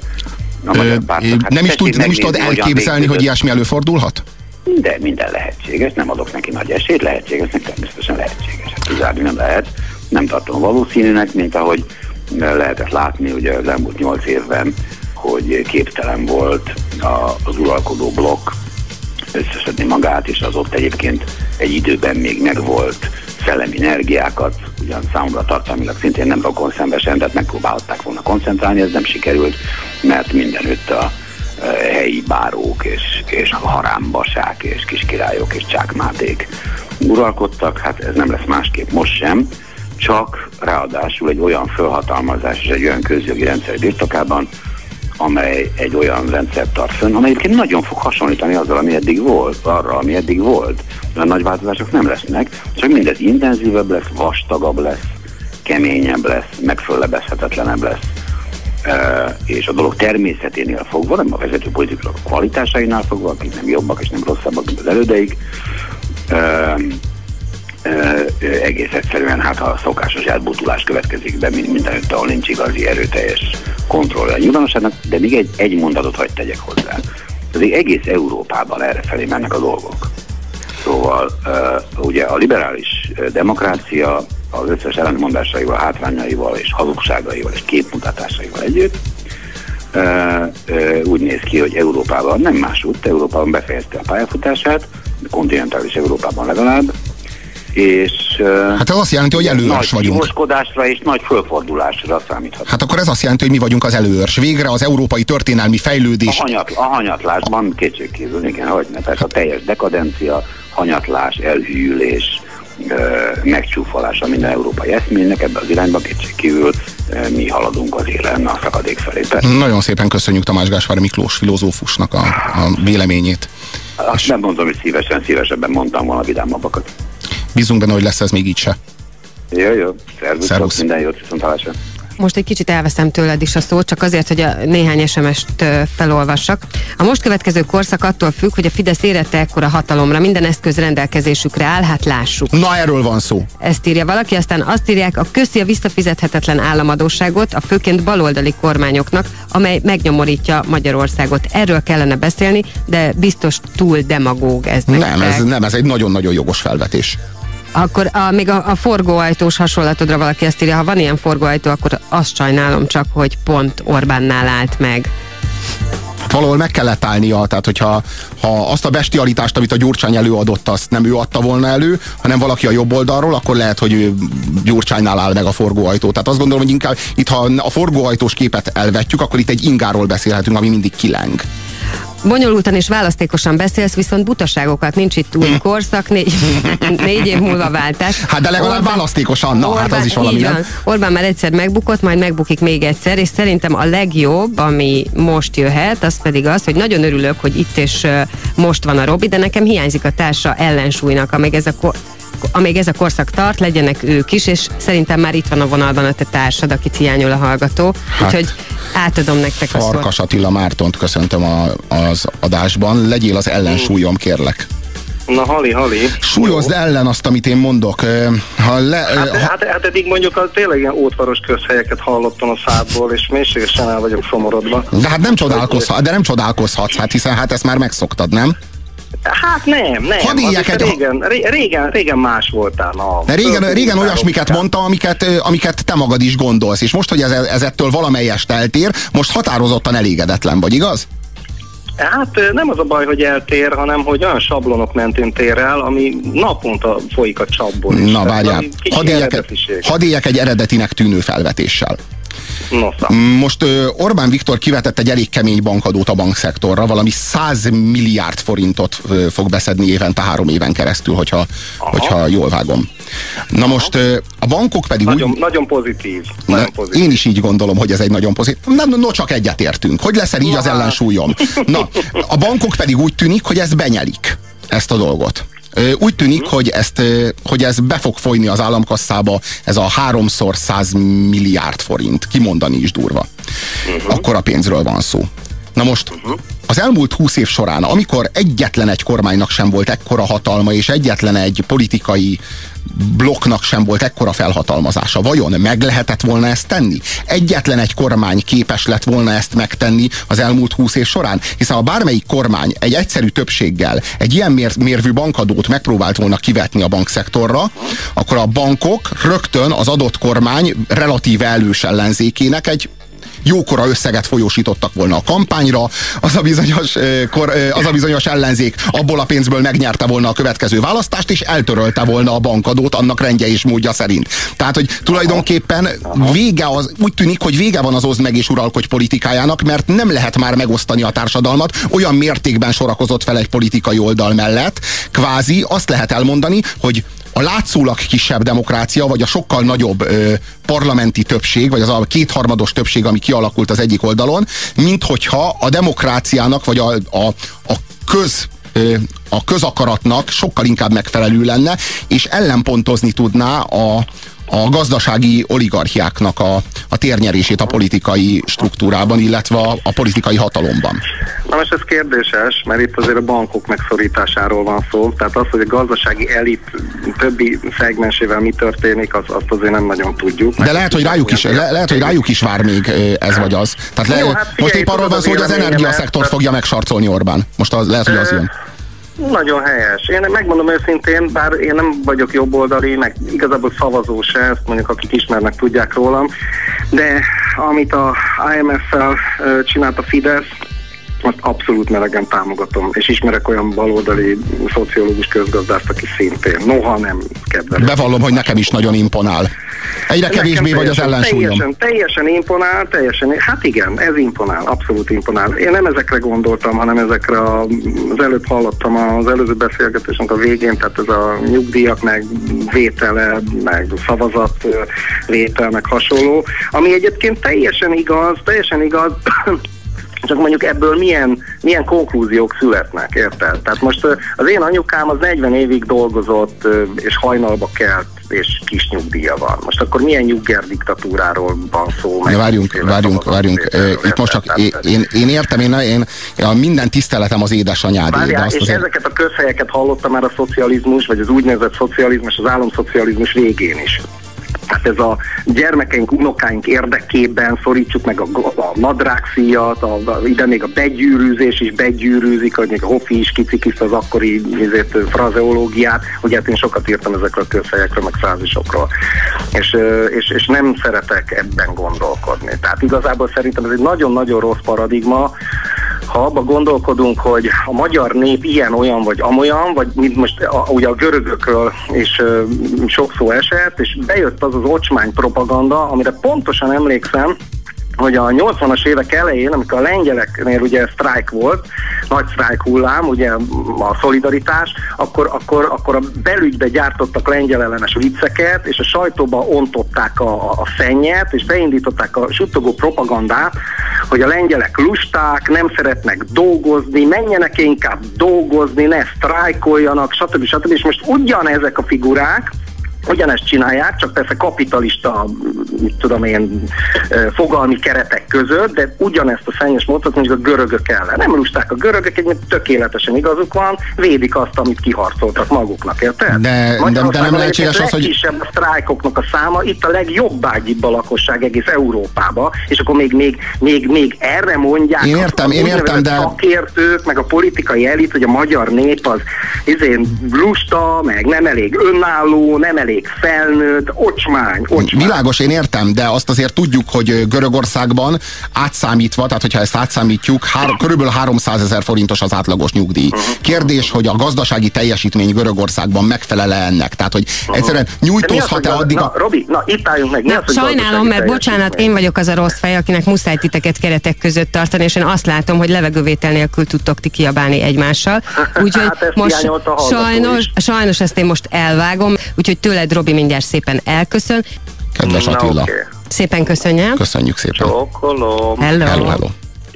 Ö, hát nem is tud, nem is tud elképzelni, hogy ilyesmi előfordulhat? De minden lehetséges, nem adok neki nagy esélyt, lehetséges, természetesen lehetséges. Kizárni nem lehet, nem tartom valószínűnek, mint ahogy lehetett látni ugye az elmúlt nyolc évben, hogy képtelen volt az uralkodó blokk összeszedni magát, és az ott egyébként egy időben még megvolt szellemi energiákat, ugyan számomra tartalmilag szintén nem rokonszenvesen, tehát megpróbálhatták volna koncentrálni, ez nem sikerült, mert mindenütt a helyi bárók és, és a harámbasák és kiskirályok és csákmáték uralkodtak, hát ez nem lesz másképp most sem, csak ráadásul egy olyan felhatalmazás és egy olyan közjogi rendszer birtokában, amely egy olyan rendszert tart fönn, amely egyébként nagyon fog hasonlítani azzal, ami eddig volt, arra, ami eddig volt. A nagy változások nem lesznek, csak mindez intenzívebb lesz, vastagabb lesz, keményebb lesz, megföllebezhetetlenebb lesz. E, és a dolog természeténél fogva, nem a vezető politikusok kvalitásainál fogva, akik nem jobbak és nem rosszabbak, mint az elődeik, e, Uh, egész egyszerűen hát a szokásos elbutulás következik be mindenütt, ahol nincs igazi erőteljes kontroll a nyilvánosságnak, de még egy, egy mondatot hadd tegyek hozzá. Azért egész Európában errefelé mennek a dolgok. Szóval uh, ugye a liberális demokrácia az összes ellentmondásaival, hátrányaival és hazugságaival és képmutatásaival együtt uh, uh, úgy néz ki, hogy Európában nem másútt, Európában befejezte a pályafutását, kontinentális Európában legalább, és hát ez azt jelenti, hogy előőrs vagyunk. Nagy kimoskodásra és nagy fölfordulásra számíthat. Hát akkor ez azt jelenti, hogy mi vagyunk az előőrs. Végre az európai történelmi fejlődés. A, hanyat, a hanyatlásban kétségkívül, igen, hogy ne, persze a teljes dekadencia, hanyatlás, elhűlés, megcsúfolása minden európai eszménynek, ebben az irányban kétségkívül mi haladunk az élen a szakadék felé. Persze. Nagyon szépen köszönjük Tamás Gáspár Miklós filozófusnak a, a véleményét. Azt és nem mondom, hogy szívesen, szívesebben mondtam volna vidámabbakat. Bízunk benne, hogy lesz ez még így se. Jó, jó. Szervusz. Szervusz. Minden jót, viszontlátásra. Most egy kicsit elveszem tőled is a szót, csak azért, hogy a néhány es em est felolvassak. A most következő korszak attól függ, hogy a Fidesz érette ekkora hatalomra, minden eszköz rendelkezésükre áll, hát lássuk. Na, erről van szó. Ezt írja valaki, aztán azt írják, a köszi a visszafizethetetlen államadósságot a főként baloldali kormányoknak, amely megnyomorítja Magyarországot. Erről kellene beszélni, de biztos túl demagóg ez. Nem, ez, nem, ez egy nagyon-nagyon jogos felvetés. Akkor a, még a, a forgóajtós hasonlatodra valaki ezt írja, ha van ilyen forgóajtó, akkor azt sajnálom csak, hogy pont Orbánnál állt meg. Valahol meg kellett állnia, tehát hogyha ha azt a bestialitást, amit a Gyurcsány előadott, azt nem ő adta volna elő, hanem valaki a jobb oldalról, akkor lehet, hogy Gyurcsánynál áll meg a forgóajtó. Tehát azt gondolom, hogy inkább itt, ha a forgóajtós képet elvetjük, akkor itt egy ingáról beszélhetünk, ami mindig kileng. Bonyolultan és választékosan beszélsz, viszont butaságokat, nincs itt új korszak, négy, négy év múlva váltás. Hát de legalább Orbán, választékosan, na Orbán, hát az is valami. Nem? Orbán már egyszer megbukott, majd megbukik még egyszer, és szerintem a legjobb, ami most jöhet, az pedig az, hogy nagyon örülök, hogy itt és most van a Robi, de nekem hiányzik a társa ellensúlynak, amíg ez a kor... amíg ez a korszak tart, legyenek ők is, és szerintem már itt van a vonalban a te társad, akit hiányol a hallgató. Hát, úgyhogy átadom nektek a szót. Farkas Attila Mártont köszöntöm a, az adásban. Legyél az ellensúlyom, kérlek. Na, hali, hali. Súlyozd Jó. ellen azt, amit én mondok. Ha le, hát, ha... Hát, hát eddig mondjuk az tényleg ilyen ótvaros közhelyeket hallottam a szádból, és mélységesen el vagyok szomorodva. De hát nem csodálkozhat, de nem csodálkozhatsz, hát hiszen hát ezt már megszoktad, nem? Hát nem, nem. Egy... Régen, régen, régen más voltál. Na, de régen, régen olyasmiket mondta, amiket, amiket te magad is gondolsz, és most, hogy ez, ez ettől valamelyest eltér, most határozottan elégedetlen vagy, igaz? Hát nem az a baj, hogy eltér, hanem hogy olyan sablonok mentén tér el, ami naponta folyik a csapból. Na várjál, hadd éljek, hadd éljek egy eredetinek tűnő felvetéssel. Nosza. Most uh, Orbán Viktor kivetett egy elég kemény bankadót a bankszektorra, valami száz milliárd forintot uh, fog beszedni évente három éven keresztül, hogyha, hogyha jól vágom. Na Aha. most uh, a bankok pedig nagyon, úgy... Nagyon pozitív. Nagyon pozitív. Én is így gondolom, hogy ez egy nagyon pozitív. Nem, no csak egyetértünk. Hogy lesz így az ellensúlyom? Na, a bankok pedig úgy tűnik, hogy ezt benyelik, ezt a dolgot. Úgy tűnik, uh-huh. hogy, ezt, hogy ez be fog folyni az államkasszába, ez a háromszor száz milliárd forint. Kimondani is durva. Uh-huh. Akkora pénzről van szó. Na most, uh-huh. az elmúlt húsz év során, amikor egyetlen egy kormánynak sem volt ekkora hatalma, és egyetlen egy politikai blokknak sem volt ekkora felhatalmazása, vajon meg lehetett volna ezt tenni? Egyetlen egy kormány képes lett volna ezt megtenni az elmúlt húsz év során? Hiszen ha bármelyik kormány egy egyszerű többséggel egy ilyen mér- mérvű bankadót megpróbált volna kivetni a bankszektorra, akkor a bankok rögtön az adott kormány relatíve elős ellenzékének egy jókora összeget folyósítottak volna a kampányra, az a, bizonyos, az a bizonyos ellenzék abból a pénzből megnyerte volna a következő választást, és eltörölte volna a bankadót annak rendje és módja szerint. Tehát, hogy tulajdonképpen vége az, úgy tűnik, hogy vége van az oszd meg és uralkodj politikájának, mert nem lehet már megosztani a társadalmat, olyan mértékben sorakozott fel egy politikai oldal mellett, kvázi azt lehet elmondani, hogy a látszólag kisebb demokrácia, vagy a sokkal nagyobb ö, parlamenti többség, vagy az a kétharmados többség, ami kialakult az egyik oldalon, mint hogyha a demokráciának, vagy a, a, a köz ö, a közakaratnak sokkal inkább megfelelő lenne, és ellenpontozni tudná a, a gazdasági oligarchiáknak a, a térnyerését a politikai struktúrában, illetve a, a politikai hatalomban. Na most ez kérdéses, mert itt azért a bankok megszorításáról van szó, tehát az, hogy a gazdasági elit többi szegmensével mi történik, az, azt azért nem nagyon tudjuk. De lehet, hogy rájuk is, le, lehet, hogy rájuk is vár még ez vagy az. Tehát le, Jó, hát figyelj, most épp arról van szó, hogy az energiaszektort fogja megsorcolni Orbán. Most az, lehet, hogy az jön. Nagyon helyes. Én megmondom őszintén, bár én nem vagyok jobboldali, meg igazából szavazó se, ezt mondjuk akik ismernek, tudják rólam, de amit a I M F-fel csinált a Fidesz, azt abszolút melegen támogatom, és ismerek olyan baloldali szociológus közgazdászt, aki szintén, noha nem kedvelem. Bevallom, hogy nekem is nagyon imponál. Egyre kevésbé vagy az ellensúlyom. Teljesen, teljesen imponál, teljesen, hát igen, ez imponál, abszolút imponál. Én nem ezekre gondoltam, hanem ezekre a, az előbb hallottam az előző beszélgetésnek a végén, tehát ez a nyugdíjak, meg vétele, meg szavazatvétel, meg hasonló, ami egyébként teljesen igaz, teljesen igaz, csak mondjuk ebből milyen, milyen konklúziók születnek, érted? Tehát most az én anyukám az negyven évig dolgozott, és hajnalba kelt, és kis nyugdíja van. Most akkor milyen nyugger diktatúráról van szó? Ja, várjunk, várjunk, várjunk. Itt most csak én, én, én értem, én, én, én minden tiszteletem az édesanyádé. Várjál, és azért... ezeket a közhelyeket hallottam már a szocializmus, vagy az úgynevezett szocializmus, az államszocializmus végén is. Tehát ez a gyermekeink, unokáink érdekében szorítsuk meg a, a nadrágszíjat, a, a, ide még a begyűrűzés is begyűrűzik, hogy még a Hoffi is kicikiszt az akkori ezért, frazeológiát, ugye hát én sokat írtam ezekről a közhelyekről, meg frázisokról, és, és, és nem szeretek ebben gondolkodni. Tehát igazából szerintem ez egy nagyon-nagyon rossz paradigma, ha abba gondolkodunk, hogy a magyar nép ilyen, olyan vagy amolyan, vagy mint most a, ugye a görögökről is ö, sok szó esett, és bejött az az ocsmány propaganda, amire pontosan emlékszem, hogy a nyolcvanas évek elején, amikor a lengyeleknél ugye sztrájk volt, nagy sztrájk hullám, ugye a szolidaritás, akkor, akkor, akkor a belügybe gyártottak lengyel ellenes vicceket, és a sajtóba ontották a, a szennyet, és beindították a suttogó propagandát, hogy a lengyelek lusták, nem szeretnek dolgozni, menjenek inkább dolgozni, ne sztrájkoljanak, stb. stb. És most ugyanezek a figurák, ugyanezt csinálják, csak persze kapitalista, mit tudom én, fogalmi keretek között, de ugyanezt a szennyes módot mondjuk a görögök ellen. Nem lusták a görögök, egy tökéletesen igazuk van, védik azt, amit kiharcoltak maguknak, érted? De, de, de nem lehetséges az, hogy... legkisebb a sztrájkoknak a száma, itt a legjobbágyibb a lakosság egész Európába, és akkor még, még, még, még erre mondják én értem, a, én értem, de... szakértők, meg a politikai elit, hogy a magyar nép az izén lusta, meg nem elég önálló, nem elég felnőtt, ocsmány, ocsmány. Világos, én értem, de azt azért tudjuk, hogy Görögországban átszámítva, tehát hogyha ezt átszámítjuk, hár, körülbelül háromszázezer forintos az átlagos nyugdíj. Uh-huh. Kérdés, hogy a gazdasági teljesítmény Görögországban megfelele ennek. Tehát, hogy uh-huh. egyszerűen nyújtózhat-e addig na, a... Robi, na itt álljunk meg. Na, sajnálom, mert bocsánat, én vagyok az a rossz fej, akinek muszáj titeket keretek között tartani, és én azt látom, hogy levegővétel nélkül tudtok ti kiabálni egymással. Úgyhogy hát most sajnos, sajnos ezt én most elvágom, úgyhogy tőled, Robi, mindjárt szépen elköszön. Kedves Attila. Okay. Szépen köszönjem. Köszönjük szépen. Csókolom. Hello. Hello, hello.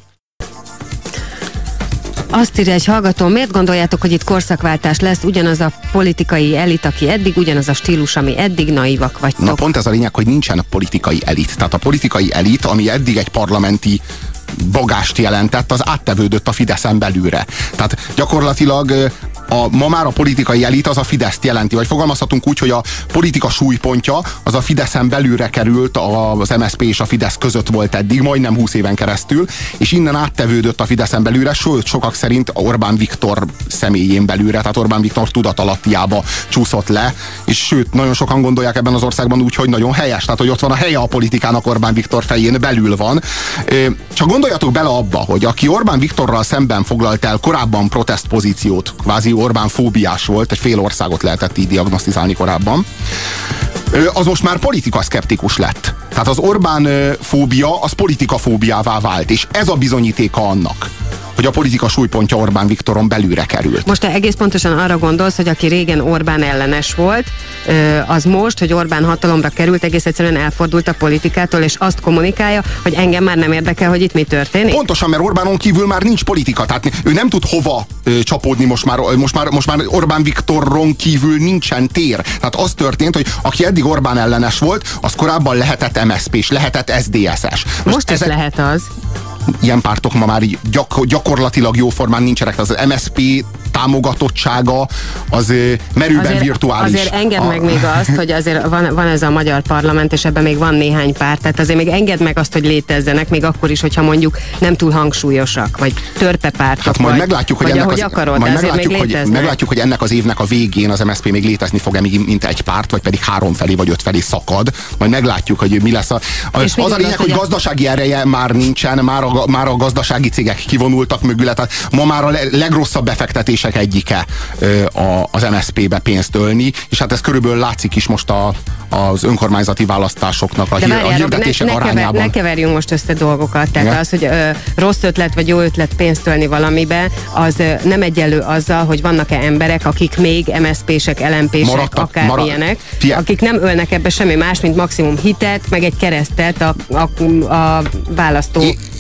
Azt írja egy hallgató, miért gondoljátok, hogy itt korszakváltás lesz, ugyanaz a politikai elit, aki eddig, ugyanaz a stílus, ami eddig, naivak vagytok? Na pont ez a lényeg, hogy nincsen politikai elit. Tehát a politikai elit, ami eddig egy parlamenti bagást jelentett, az áttevődött a Fideszen belülre. Tehát gyakorlatilag a, ma már a politikai elit az a Fideszt jelenti, vagy fogalmazhatunk úgy, hogy a politika súlypontja az a Fideszen belülre került, az em es zé pé és a Fidesz között volt eddig, majdnem húsz éven keresztül, és innen áttevődött a Fideszen belülre, sőt, sokak szerint Orbán Viktor személyén belülre, tehát Orbán Viktor tudatalattiába csúszott le, és sőt, nagyon sokan gondolják ebben az országban úgy, hogy nagyon helyes, tehát hogy ott van a helye a politikának, Orbán Viktor fején belül van. Csak gondoljatok bele abba, hogy aki Orbán Viktorral szemben foglalt el korábban protestpozíciót, kvázi Orbán fóbiás volt, egy fél országot lehetett így diagnosztizálni korábban, az most már politikaszkeptikus lett. Tehát az Orbán fóbia az politikafóbiává vált, és ez a bizonyítéka annak, hogy a politika súlypontja Orbán Viktoron belülre került. Most te egész pontosan arra gondolsz, hogy aki régen Orbán ellenes volt, az most, hogy Orbán hatalomra került, egész egyszerűen elfordult a politikától, és azt kommunikálja, hogy engem már nem érdekel, hogy itt mi történik? Pontosan, mert Orbánon kívül már nincs politika, tehát ő nem tud hova ö, csapódni most már, most, már, most már Orbán Viktoron kívül nincsen tér. Tehát az történt, hogy aki eddig Orbán ellenes volt, az korábban lehetett em es zé pés, lehetett es zé dé es-es. Most, most ezek... is lehet az. Ilyen pártok ma már gyak, gyakorlatilag jóformán nincsenek. Az em es zé pé támogatottsága az merőben azért, virtuális. Azért engedd meg még azt, hogy azért van, van ez a magyar parlament, és ebben még van néhány párt, tehát azért még engedd meg azt, hogy létezzenek, még akkor is, hogyha mondjuk nem túl hangsúlyosak, vagy törpepártok, hát majd vagy, meglátjuk, hogy vagy ennek ahogy az, akarod, majd azért meglátjuk, még hogy, meglátjuk, hogy ennek az évnek a végén az em es zé pé még létezni fog-e mint egy párt, vagy pedig három felé vagy öt felé szakad. Majd meglátjuk, hogy mi lesz. A, a, az a lényeg, hogy gazdasági ereje már nincsen, már a, már a gazdasági cégek kivonultak mögüle, tehát ma már a legrosszabb befektetések egyike az em es zé pébe pénzt ölni, és hát ez körülbelül látszik is most a, az önkormányzati választásoknak a, hír, várjál, a hirdetések ne, ne arányában. Kever, ne keverjünk most össze dolgokat, tehát ja? az, hogy ö, rossz ötlet vagy jó ötlet pénzt ölni valamibe, az ö, nem egyenlő azzal, hogy vannak-e emberek, akik még em es zé pések, el em pések, akár marad, ilyenek, fie. akik nem ölnek ebbe semmi más, mint maximum hitet, meg egy keresztet a, a, a választó é,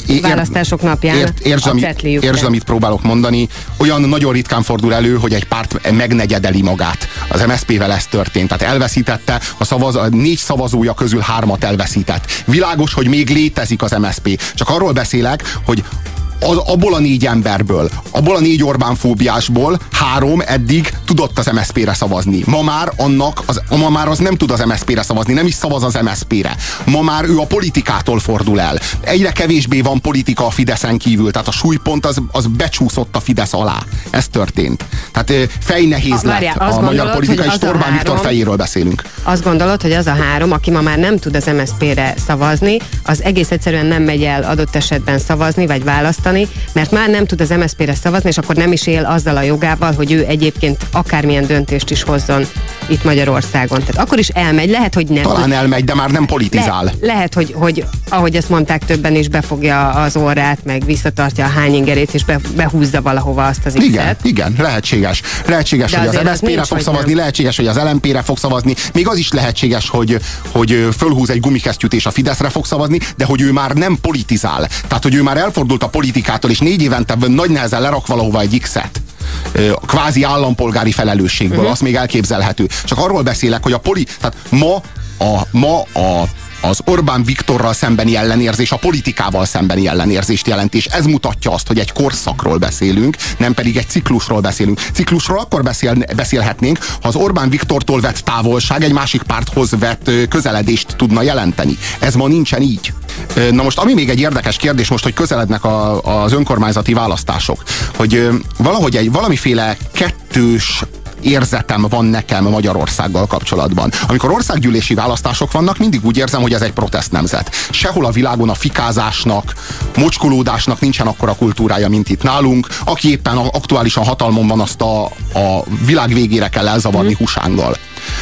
ér, választások napján ért, értsd, a ami, cetliükre. értsd, amit próbálok mondani. Olyan nagyon ritkán fordul elő, hogy egy párt megnegyedeli magát. Az em es zé pével ez történt. Tehát elveszítette, a, szavaz, a négy szavazója közül hármat elveszített. Világos, hogy még létezik az em es zé pé. Csak arról beszélek, hogy az, abból a négy emberből, abból a négy Orbán-fóbiásból három eddig tudott az em es zé pére szavazni. Ma már annak, az, ma már az nem tud az em es zé pére szavazni, nem is szavaz az em es zé pére. Ma már ő a politikától fordul el. Egyre kevésbé van politika a Fideszen kívül, tehát a súlypont az, az becsúszott a Fidesz alá. Ez történt. Tehát fejnehéz a, lett várjál, a gondolod, magyar politika, és Orbán három, Viktor fejéről beszélünk. Azt gondolod, hogy az a három, aki ma már nem tud az em es zé pére szavazni, az egész egyszerűen nem megy el adott esetben szavazni, vagy választani, mert már nem tud az em es zé pére szavazni, és akkor nem is él azzal a jogával, hogy ő egyébként akármilyen döntést is hozzon itt Magyarországon. Tehát akkor is elmegy, lehet, hogy nem. Talán elmegy, de már nem politizál. Le, lehet, hogy, hogy ahogy ezt mondták többen is, befogja az orrát, meg visszatartja a hányingerét, és be, behúzza valahova azt az Igen, X-et. igen, lehetséges. Lehetséges, de hogy az em es zé pére fog szavazni, nem. Lehetséges, hogy az el em pére fog szavazni, még az is lehetséges, hogy, hogy fölhúz egy gumikesztyűt és a Fideszre fog szavazni, de hogy ő már nem politizál. Tehát, hogy ő már elfordult a politikától, és négy évente nagy nehezen lerak valahova egy X-et. Kvázi állampolgári felelősségből, uh-huh. azt még elképzelhető. Csak arról beszélek, hogy a poli... Tehát ma a, ma a az Orbán Viktorral szembeni ellenérzés a politikával szembeni ellenérzést jelent, és ez mutatja azt, hogy egy korszakról beszélünk, nem pedig egy ciklusról beszélünk. Ciklusról akkor beszél, beszélhetnénk, ha az Orbán Viktortól vett távolság egy másik párthoz vett közeledést tudna jelenteni. Ez ma nincsen így. Na most, ami még egy érdekes kérdés most, hogy közelednek a, az önkormányzati választások, hogy valahogy egy valamiféle kettős érzetem van nekem Magyarországgal kapcsolatban. Amikor országgyűlési választások vannak, mindig úgy érzem, hogy ez egy protest nemzet. Sehol a világon a fikázásnak, mocskolódásnak nincsen akkora kultúrája, mint itt nálunk. Aki éppen aktuálisan hatalmon van, azt a, a világ végére kell elzavarni mm. husánggal.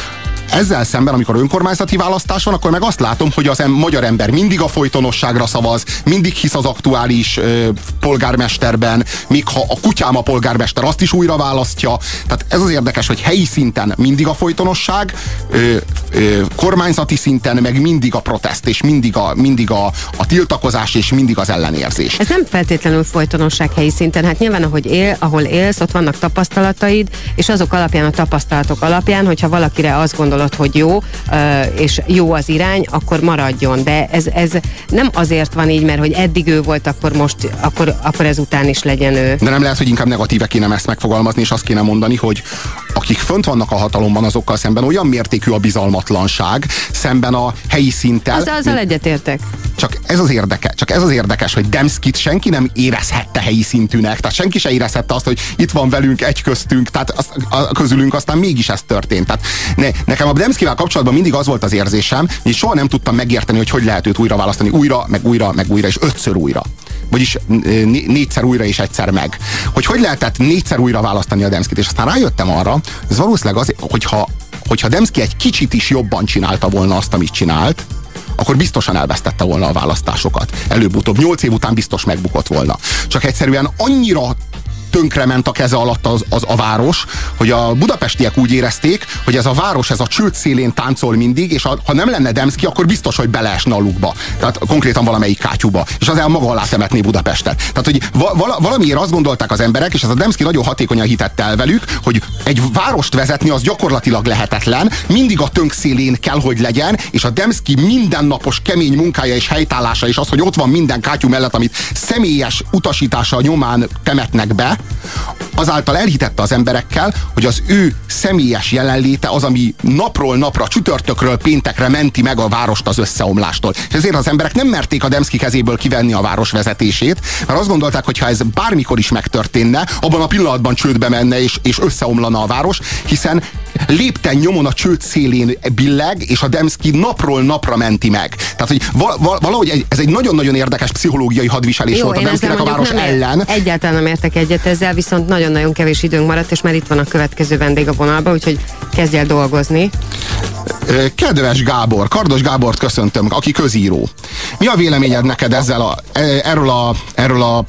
Ezzel szemben, amikor önkormányzati választás van, akkor meg azt látom, hogy az em- magyar ember mindig a folytonosságra szavaz, mindig hisz az aktuális ö, polgármesterben, még ha a kutyám a polgármester, azt is újra választja. Tehát ez az érdekes, hogy helyi szinten mindig a folytonosság, ö, ö, kormányzati szinten meg mindig a protest, és mindig a, mindig a, a tiltakozás, és mindig az ellenérzés. Ez nem feltétlenül folytonosság helyi szinten, hát nyilván ahogy él, ahol élsz, ott vannak tapasztalataid, és azok alapján, a tapasztalatok alapján, hogyha valakire azt gondol, hogy jó, és jó az irány, akkor maradjon. De ez, ez nem azért van így, mert hogy eddig ő volt, akkor most, akkor, akkor ezután is legyen ő. De nem lehet, hogy inkább negatíve kéne ezt megfogalmazni, és azt kéne mondani, hogy akik fönt vannak a hatalomban, azokkal szemben olyan mértékű a bizalmatlanság, szemben a helyi szinttel. Azzal, azzal egyetértek. Csak ez az érdekes, csak ez az érdekes, hogy Demszkit senki nem érezhette helyi szintűnek, tehát senki se érezhette azt, hogy itt van velünk, egy köztünk, tehát az, a közülünk aztán mégis ez történt. Tehát ne, nekem a Demszkivel kapcsolatban mindig az volt az érzésem, hogy soha nem tudtam megérteni, hogy hogy lehet őt újra választani, újra, meg újra, meg újra, és ötször újra. Vagyis négyszer újra és egyszer meg. Hogy hogy lehetett négyszer újra választani a Demszkit, és aztán rájöttem arra, ez valószínűleg az, hogyha, hogyha Demszki egy kicsit is jobban csinálta volna azt, amit csinált, akkor biztosan elvesztette volna a választásokat. Előbb-utóbb, nyolc év után biztos megbukott volna. Csak egyszerűen annyira tönkrement a keze alatt az, az a város, hogy a budapestiek úgy érezték, hogy ez a város, ez a csőd szélén táncol mindig, és a, ha nem lenne Demszki, akkor biztos, hogy beleesne a lukba. Tehát konkrétan valamelyik kátyúba. És az el maga alá temetné Budapestet. Tehát, hogy val- valamiért azt gondolták az emberek, és ez a Demszki nagyon hatékonyan hitett el velük, hogy egy várost vezetni az gyakorlatilag lehetetlen, mindig a tönk szélén kell, hogy legyen, és a Demszki mindennapos kemény munkája és helytállása, és az, hogy ott van minden kátyú mellett, amit személyes utasítása nyomán temetnek be, azáltal elhitette az emberekkel, hogy az ő személyes jelenléte az, ami napról napra, csütörtökről péntekre menti meg a várost az összeomlástól. És ezért az emberek nem merték a Demszki kezéből kivenni a város vezetését, mert azt gondolták, hogy ha ez bármikor is megtörténne, abban a pillanatban csődbe menne és, és összeomlana a város, hiszen lépten nyomon a csőd szélén billeg, és a Demszki napról napra menti meg. Tehát, hogy valahogy ez egy nagyon-nagyon érdekes pszichológiai hadviselés Jó, volt a Demszkinek a város ellen. Egyáltalán nem értek egyet ezzel, viszont nagyon-nagyon kevés időnk maradt, és már itt van a következő vendég a vonalban, úgyhogy kezdj el dolgozni. Kedves Gábor, Kardos Gábort köszöntöm, aki közíró. Mi a véleményed neked ezzel a, erről, a, erről a,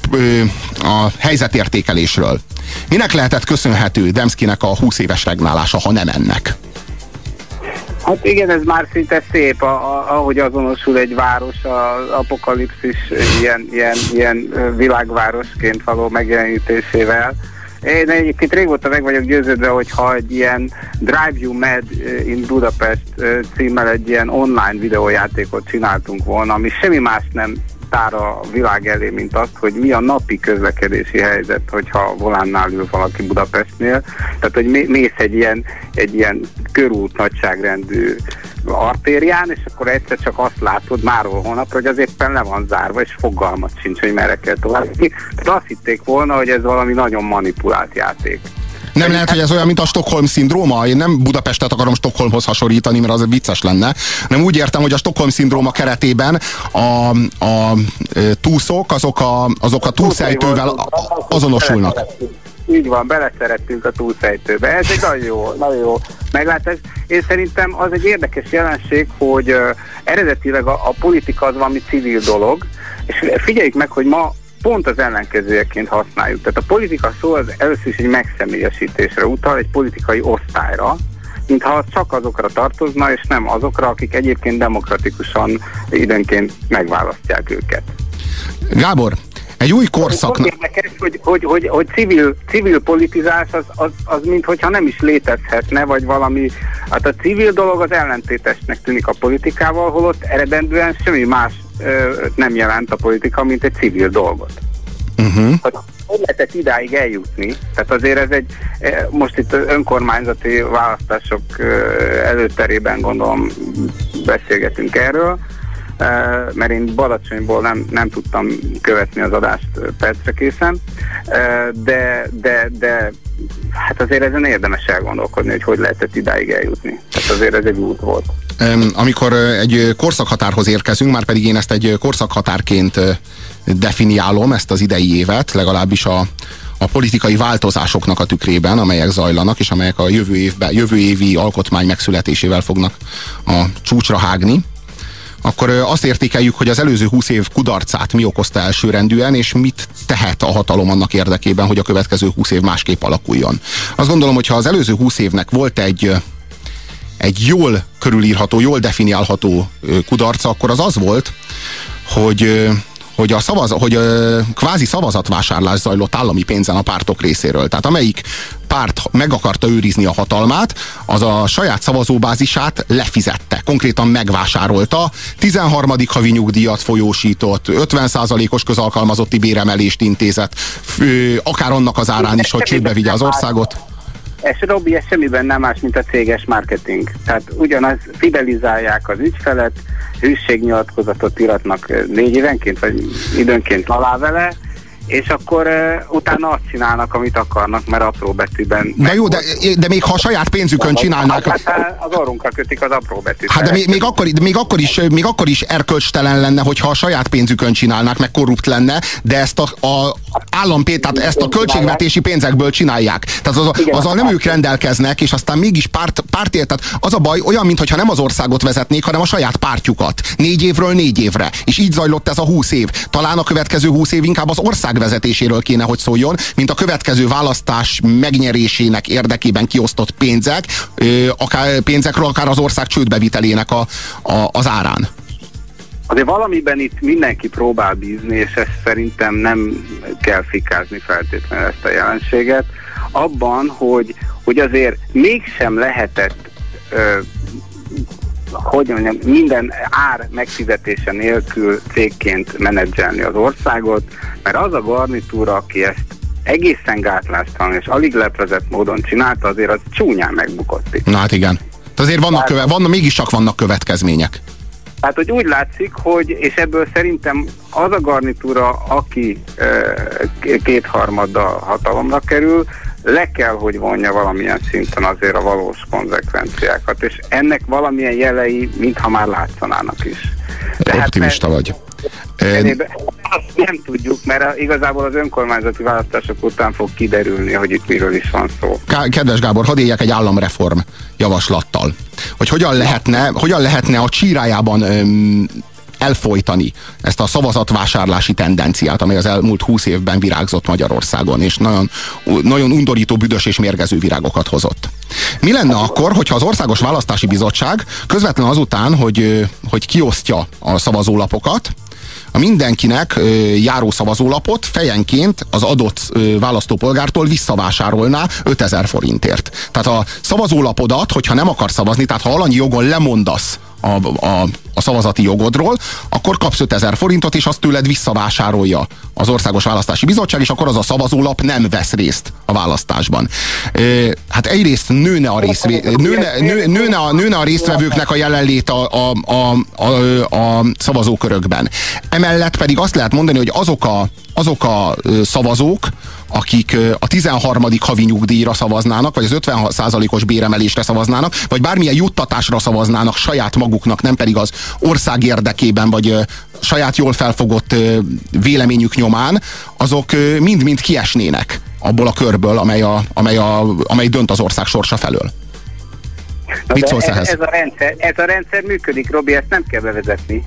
a helyzetértékelésről? Minek lehetett köszönhető Demszkinek a húsz éves regnálása, ha nem ennek? Hát igen, ez már szinte szép, a, a, ahogy azonosul egy város az apokalipszis ilyen, ilyen, ilyen világvárosként való megjelenítésével. Én egyébként régóta meg vagyok győződve, hogy ha egy ilyen Drive You Mad in Budapest címmel egy ilyen online videójátékot csináltunk volna, ami semmi más nem tár a világ elé, mint azt, hogy mi a napi közlekedési helyzet, hogyha volánnál ül valaki Budapestnél. Tehát, hogy mész egy ilyen, egy ilyen körút nagyságrendű artérián, és akkor egyszer csak azt látod máról hónapra, hogy az éppen le van zárva, és fogalmat sincs, hogy merre kell tovább. Tehát azt hitték volna, hogy ez valami nagyon manipulált játék. Nem lehet, hogy ez olyan, mint a Stockholm-szindróma? Én nem Budapestet akarom Stockholmhoz hasonlítani, mert az vicces lenne. Nem úgy értem, hogy a Stockholm-szindróma keretében a, a túszok, azok a, azok a túlszejtővel azonosulnak. Így van, beleszerettünk a túlszejtőbe. Ez egy nagyon jó, nagyon jó meglátás. Én szerintem az egy érdekes jelenség, hogy uh, eredetileg a, a politika az valami civil dolog, és figyeljük meg, hogy ma pont az ellenkezőjeként használjuk. Tehát a politika szó az először is egy megszemélyesítésre utal, egy politikai osztályra, mintha csak azokra tartozna, és nem azokra, akik egyébként demokratikusan időnként megválasztják őket. Gábor, egy új korszaknak... Érdekes, hogy, hogy, hogy, hogy civil, civil politizás az, az, az minthogyha nem is létezhetne, vagy valami... Hát a civil dolog az ellentétesnek tűnik a politikával, holott eredendően semmi más nem jelent a politika, mint egy civil dolgot. Uh-huh. Hogy lehetett idáig eljutni? Tehát azért ez egy, most itt önkormányzati választások előterében gondolom beszélgetünk erről, mert én Balacsonyból nem, nem tudtam követni az adást percre készen, de, de, de hát azért ezen érdemes elgondolkodni, hogy hogy lehetett idáig eljutni. Tehát azért ez egy út volt. Amikor egy korszakhatárhoz érkezünk, már pedig én ezt egy korszakhatárként definiálom, ezt az idei évet, legalábbis a, a politikai változásoknak a tükrében, amelyek zajlanak, és amelyek a jövő évben, jövő évi alkotmány megszületésével fognak a csúcsra hágni, akkor azt értékeljük, hogy az előző húsz év kudarcát mi okozta elsőrendűen, és mit tehet a hatalom annak érdekében, hogy a következő húsz év másképp alakuljon. Azt gondolom, hogy ha az előző húsz évnek volt egy egy jól körülírható, jól definiálható kudarca, akkor az az volt, hogy, hogy, a szavaz, hogy a kvázi szavazatvásárlás zajlott állami pénzen a pártok részéről. Tehát amelyik párt meg akarta őrizni a hatalmát, az a saját szavazóbázisát lefizette. Konkrétan megvásárolta, tizenharmadik havi nyugdíjat folyósított, ötven százalékos közalkalmazotti béremelést intézett, akár annak az árán is, hogy csődbe vigye az országot. Ez, Robi, ez semmiben nem más, mint a céges marketing. Tehát ugyanaz, fidelizálják az ügyfelet, hűségnyilatkozatot iratnak négy évenként, vagy időnként alá vele, és akkor uh, utána azt csinálnak, amit akarnak, mert apró betűben... De jó, de, de még ha a saját pénzükön csinálnák... Hát az orrunkra kötik az apró betűt. Hát de még, még, akkor, még, akkor is, még akkor is erkölcstelen lenne, hogyha a saját pénzükön csinálnák, meg korrupt lenne, de ezt a, a állampénz, tehát ezt a költségvetési pénzekből csinálják. Tehát az, azzal nem ők rendelkeznek, és aztán mégis párt, pártért, tehát az a baj olyan, mintha nem az országot vezetnék, hanem a saját pártjukat. Négy évről négy évre. És így zajlott ez a húsz év. Talán a következő húsz év inkább az ország vezetéséről kéne, hogy szóljon, mint a következő választás megnyerésének érdekében kiosztott pénzek, akár pénzekről, akár az ország csődbevitelének a, a, az árán. Azért valamiben itt mindenki próbál bízni, és ezt szerintem nem kell fikázni feltétlenül ezt a jelenséget, abban, hogy, hogy azért mégsem lehetett ö, hogy mondjam, minden ár megfizetése nélkül cégként menedzselni az országot, mert az a garnitúra, aki ezt egészen gátlástalan és alig leplezett módon csinálta, azért az csúnyán megbukott itt. Na hát igen. Azért vannak, köve, vannak, mégiscsak vannak következmények. Tehát, hogy úgy látszik, hogy, és ebből szerintem az a garnitúra, aki e, kétharmaddal hatalomra kerül, le kell, hogy vonja valamilyen szinten azért a valós konzekvenciákat, és ennek valamilyen jelei, mintha már látszanának is. Tehát optimista vagy. Azt nem tudjuk, mert igazából az önkormányzati választások után fog kiderülni, hogy itt miről is van szó. Kedves Gábor, hadd éljek egy államreform javaslattal. Hogy hogyan lehetne, hogyan lehetne a csírájában öm, elfojtani ezt a szavazatvásárlási tendenciát, amely az elmúlt húsz évben virágzott Magyarországon, és nagyon, nagyon undorító, büdös és mérgező virágokat hozott. Mi lenne akkor, hogyha az Országos Választási Bizottság közvetlenül azután, hogy, hogy kiosztja a szavazólapokat, a mindenkinek ö, járó szavazólapot fejenként az adott ö, választópolgártól visszavásárolná ötezer forintért. Tehát a szavazólapodat, hogyha nem akarsz szavazni, tehát ha alanyi jogon lemondasz a, a, a szavazati jogodról, akkor kapsz ötezer forintot, és azt tőled visszavásárolja az Országos Választási Bizottság, és akkor az a szavazólap nem vesz részt a választásban. Ö, hát egyrészt nőne a, részvé, nőne, nő, nőne, a, nőne a résztvevőknek a jelenlét a, a, a, a, a szavazókörökben. Emellett pedig azt lehet mondani, hogy azok a, azok a szavazók, akik a tizenharmadik havi nyugdíjra szavaznának, vagy az ötven százalékos béremelésre szavaznának, vagy bármilyen juttatásra szavaznának saját maguknak, nem pedig az ország érdekében, vagy saját jól felfogott véleményük nyomán, azok mind-mind kiesnének abból a körből, amely, a, amely, a, amely dönt az ország sorsa felől. Na, mit szólsz ez, ehhez? Ez a, rendszer, ez a rendszer működik, Robi, ezt nem kell bevezetni.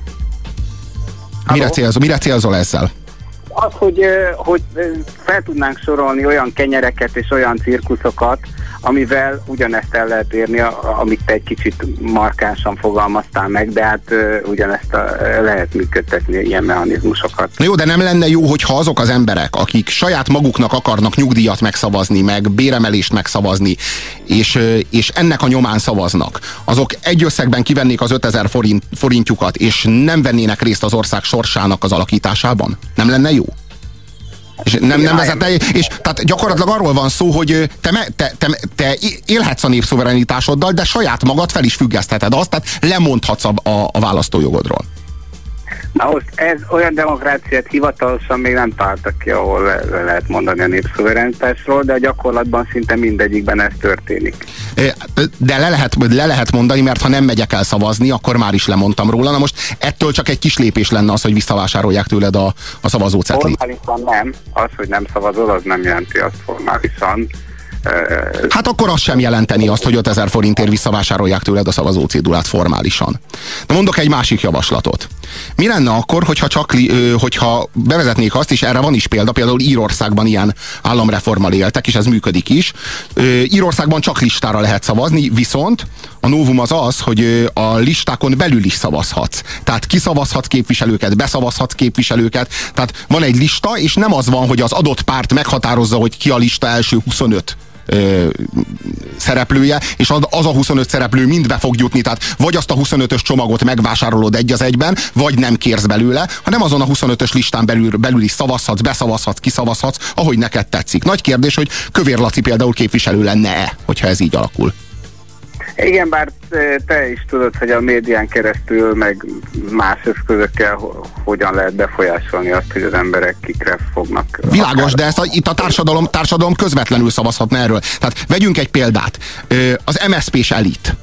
Mire célzol, mire célzol ezzel? Az, hogy, hogy fel tudnánk sorolni olyan kenyereket és olyan cirkuszokat, amivel ugyanezt el lehet érni, amit te egy kicsit markánsan fogalmaztál meg, de hát ugyanezt a, lehet működtetni ilyen mechanizmusokat. Na jó, de nem lenne jó, hogyha azok az emberek, akik saját maguknak akarnak nyugdíjat megszavazni, meg béremelést megszavazni, és, és ennek a nyomán szavaznak, azok egy összegben kivennék az ötezer forint, forintjukat, és nem vennének részt az ország sorsának az alakításában? Nem lenne jó? És nem, nem vezette, és tehát gyakorlatilag arról van szó, hogy te, me, te, te, te élhetsz a népszuverenitásoddal, de saját magad fel is függesztheted azt, tehát lemondhatsz a, a, a választójogodról. Na most ez olyan demokráciát hivatalosan még nem találtak ki, ahol le, le lehet mondani a népszuverenitásról, de a gyakorlatban szinte mindegyikben ez történik. De le lehet, le lehet mondani, mert ha nem megyek el szavazni, akkor már is lemondtam róla. Na most ettől csak egy kis lépés lenne az, hogy visszavásárolják tőled a, a szavazócetlit. Formálisan nem. Az, hogy nem szavazol, az nem jelenti azt formálisan. Hát akkor az sem jelenteni azt, hogy ötezer forintért visszavásárolják tőled a szavazócédulát formálisan. De mondok egy másik javaslatot. Mi lenne akkor, hogyha, csak, hogyha bevezetnék azt, és erre van is példa, például Írországban ilyen államreformmal éltek, és ez működik is. Írországban csak listára lehet szavazni, viszont a novum az az, hogy a listákon belül is szavazhatsz. Tehát kiszavazhatsz képviselőket, beszavazhatsz képviselőket. Tehát van egy lista, és nem az van, hogy az adott párt meghatározza, hogy ki a lista első huszonöt Ö, szereplője, és az, az a huszonöt szereplő mind be fog jutni, tehát vagy azt a huszonötös csomagot megvásárolod egy az egyben, vagy nem kérsz belőle, hanem azon a huszonötös listán belül, belül is szavazhatsz, beszavazhatsz, kiszavazhatsz, ahogy neked tetszik. Nagy kérdés, hogy Kövér Laci például képviselő lenne-e, hogyha ez így alakul. Igen, bár te is tudod, hogy a médián keresztül, meg más eszközökkel hogyan lehet befolyásolni azt, hogy az emberek kikre fognak. Világos, de ezt a, itt a társadalom, társadalom közvetlenül szavazhatna erről. Tehát vegyünk egy példát. Az em es zé pés elit.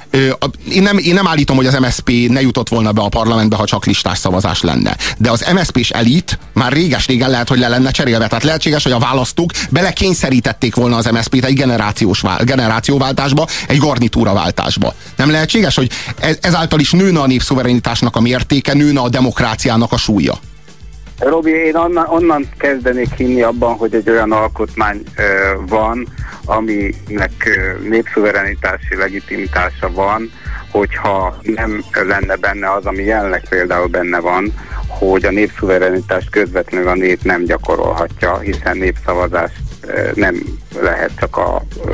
Én nem, én nem állítom, hogy az em es zé pé ne jutott volna be a parlamentbe, ha csak listás szavazás lenne. De az em es zé pés elit már réges-régen lehet, hogy le lenne cserélve. Tehát lehetséges, hogy a választók belekényszerítették volna az em es zé pét egy generációs, generációváltásba, egy garnitúraváltásba. Nem lehetséges, hogy ezáltal is nőne a népszuverenitásnak a mértéke, nőne a demokráciának a súlya? Robi, én onnan, onnan kezdenék hinni abban, hogy egy olyan alkotmány ö, van, aminek ö, népszuverenitási legitimitása van, hogyha nem lenne benne az, ami jelenleg például benne van, hogy a népszuverenitást közvetlenül a nép nem gyakorolhatja, hiszen népszavazás ö, nem lehet csak a ö,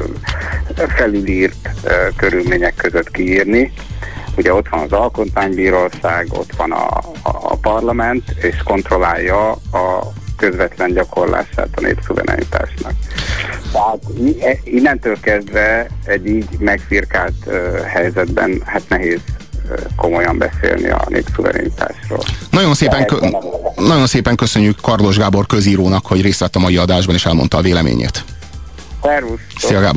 felülírt ö, körülmények között kiírni. Ugye ott van az Alkotmánybíróság, ott van a, a, a parlament, és kontrollálja a közvetlen gyakorlását a népszuverenitásnak. Tehát innentől kezdve egy így megfirkált uh, helyzetben hát nehéz uh, komolyan beszélni a népszuverenitásról. Nagyon szépen, kö- nagyon szépen köszönjük Kardos Gábor közírónak, hogy részt vett a mai adásban és elmondta a véleményét. Szervusz! Szia, Gábor!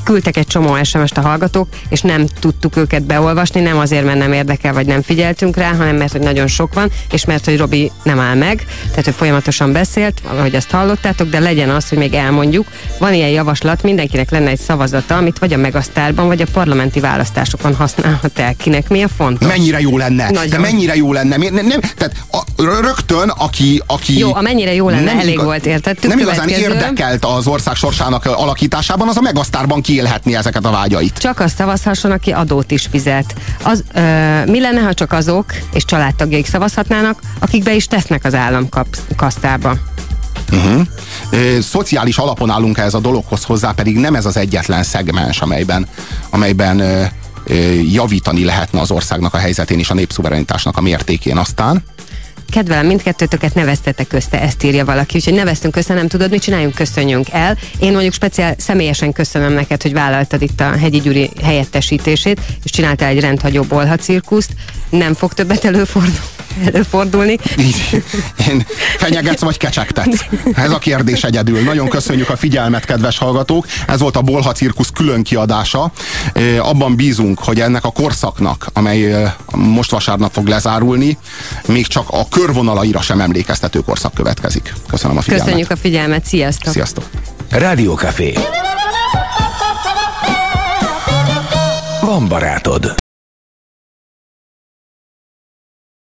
küldtek egy csomó es em est a hallgatók, és nem tudtuk őket beolvasni, nem azért, mert nem érdekel, vagy nem figyeltünk rá, hanem mert, hogy nagyon sok van, és mert, hogy Robi nem áll meg, tehát ő folyamatosan beszélt, ahogy azt hallottátok, de legyen az, hogy még elmondjuk. Van ilyen javaslat, mindenkinek lenne egy szavazata, amit vagy a Megasztárban, vagy a parlamenti választásokon használhat el. Kinek mi a fontos? Mennyire jó lenne? Nagyon. De mennyire jó lenne? Nem, nem, tehát a, rögtön, aki, aki... Jó, a mennyire jó lenne, elég igaz, volt, értettük. Nem igazán érdekelt az ország sorsának alakításában, az a Megasztárban kiélhetni ezeket a vágyait. Csak azt szavazhasson, aki adót is fizet. Az, ö, mi lenne, ha csak azok és családtagjaik szavazhatnának, akik be is tesznek az államkasztába? Uh-huh. E, szociális alapon állunk ez a dologhoz hozzá, pedig nem ez az egyetlen szegmens, amelyben, amelyben e, e, javítani lehetne az országnak a helyzetén és a népszuverenitásnak a mértékén. Aztán kedvelem mindkettőtöket, neveztetek össze, ezt írja valaki, úgyhogy neveztünk össze, nem tudod, mit csináljunk, köszönjünk el. Én mondjuk speciál személyesen köszönöm neked, hogy vállaltad itt a Hegyi Gyuri helyettesítését, és csináltál egy rendhagyó bolha cirkuszt. Nem fog többet előfordul, előfordulni. Én fenyegetsz vagy kecsegtetsz? Ez a kérdés egyedül. Nagyon köszönjük a figyelmet, kedves hallgatók. Ez volt a Bolha cirkusz külön kiadása. Abban bízunk, hogy ennek a korszaknak, amely most vasárnap fog lezárulni, még csak a körvonalaira sem emlékeztető korszak következik. Köszönöm a figyelmet. Köszönjük a figyelmet, sziasztok! Sziasztok! Rádió Café. Van barátod.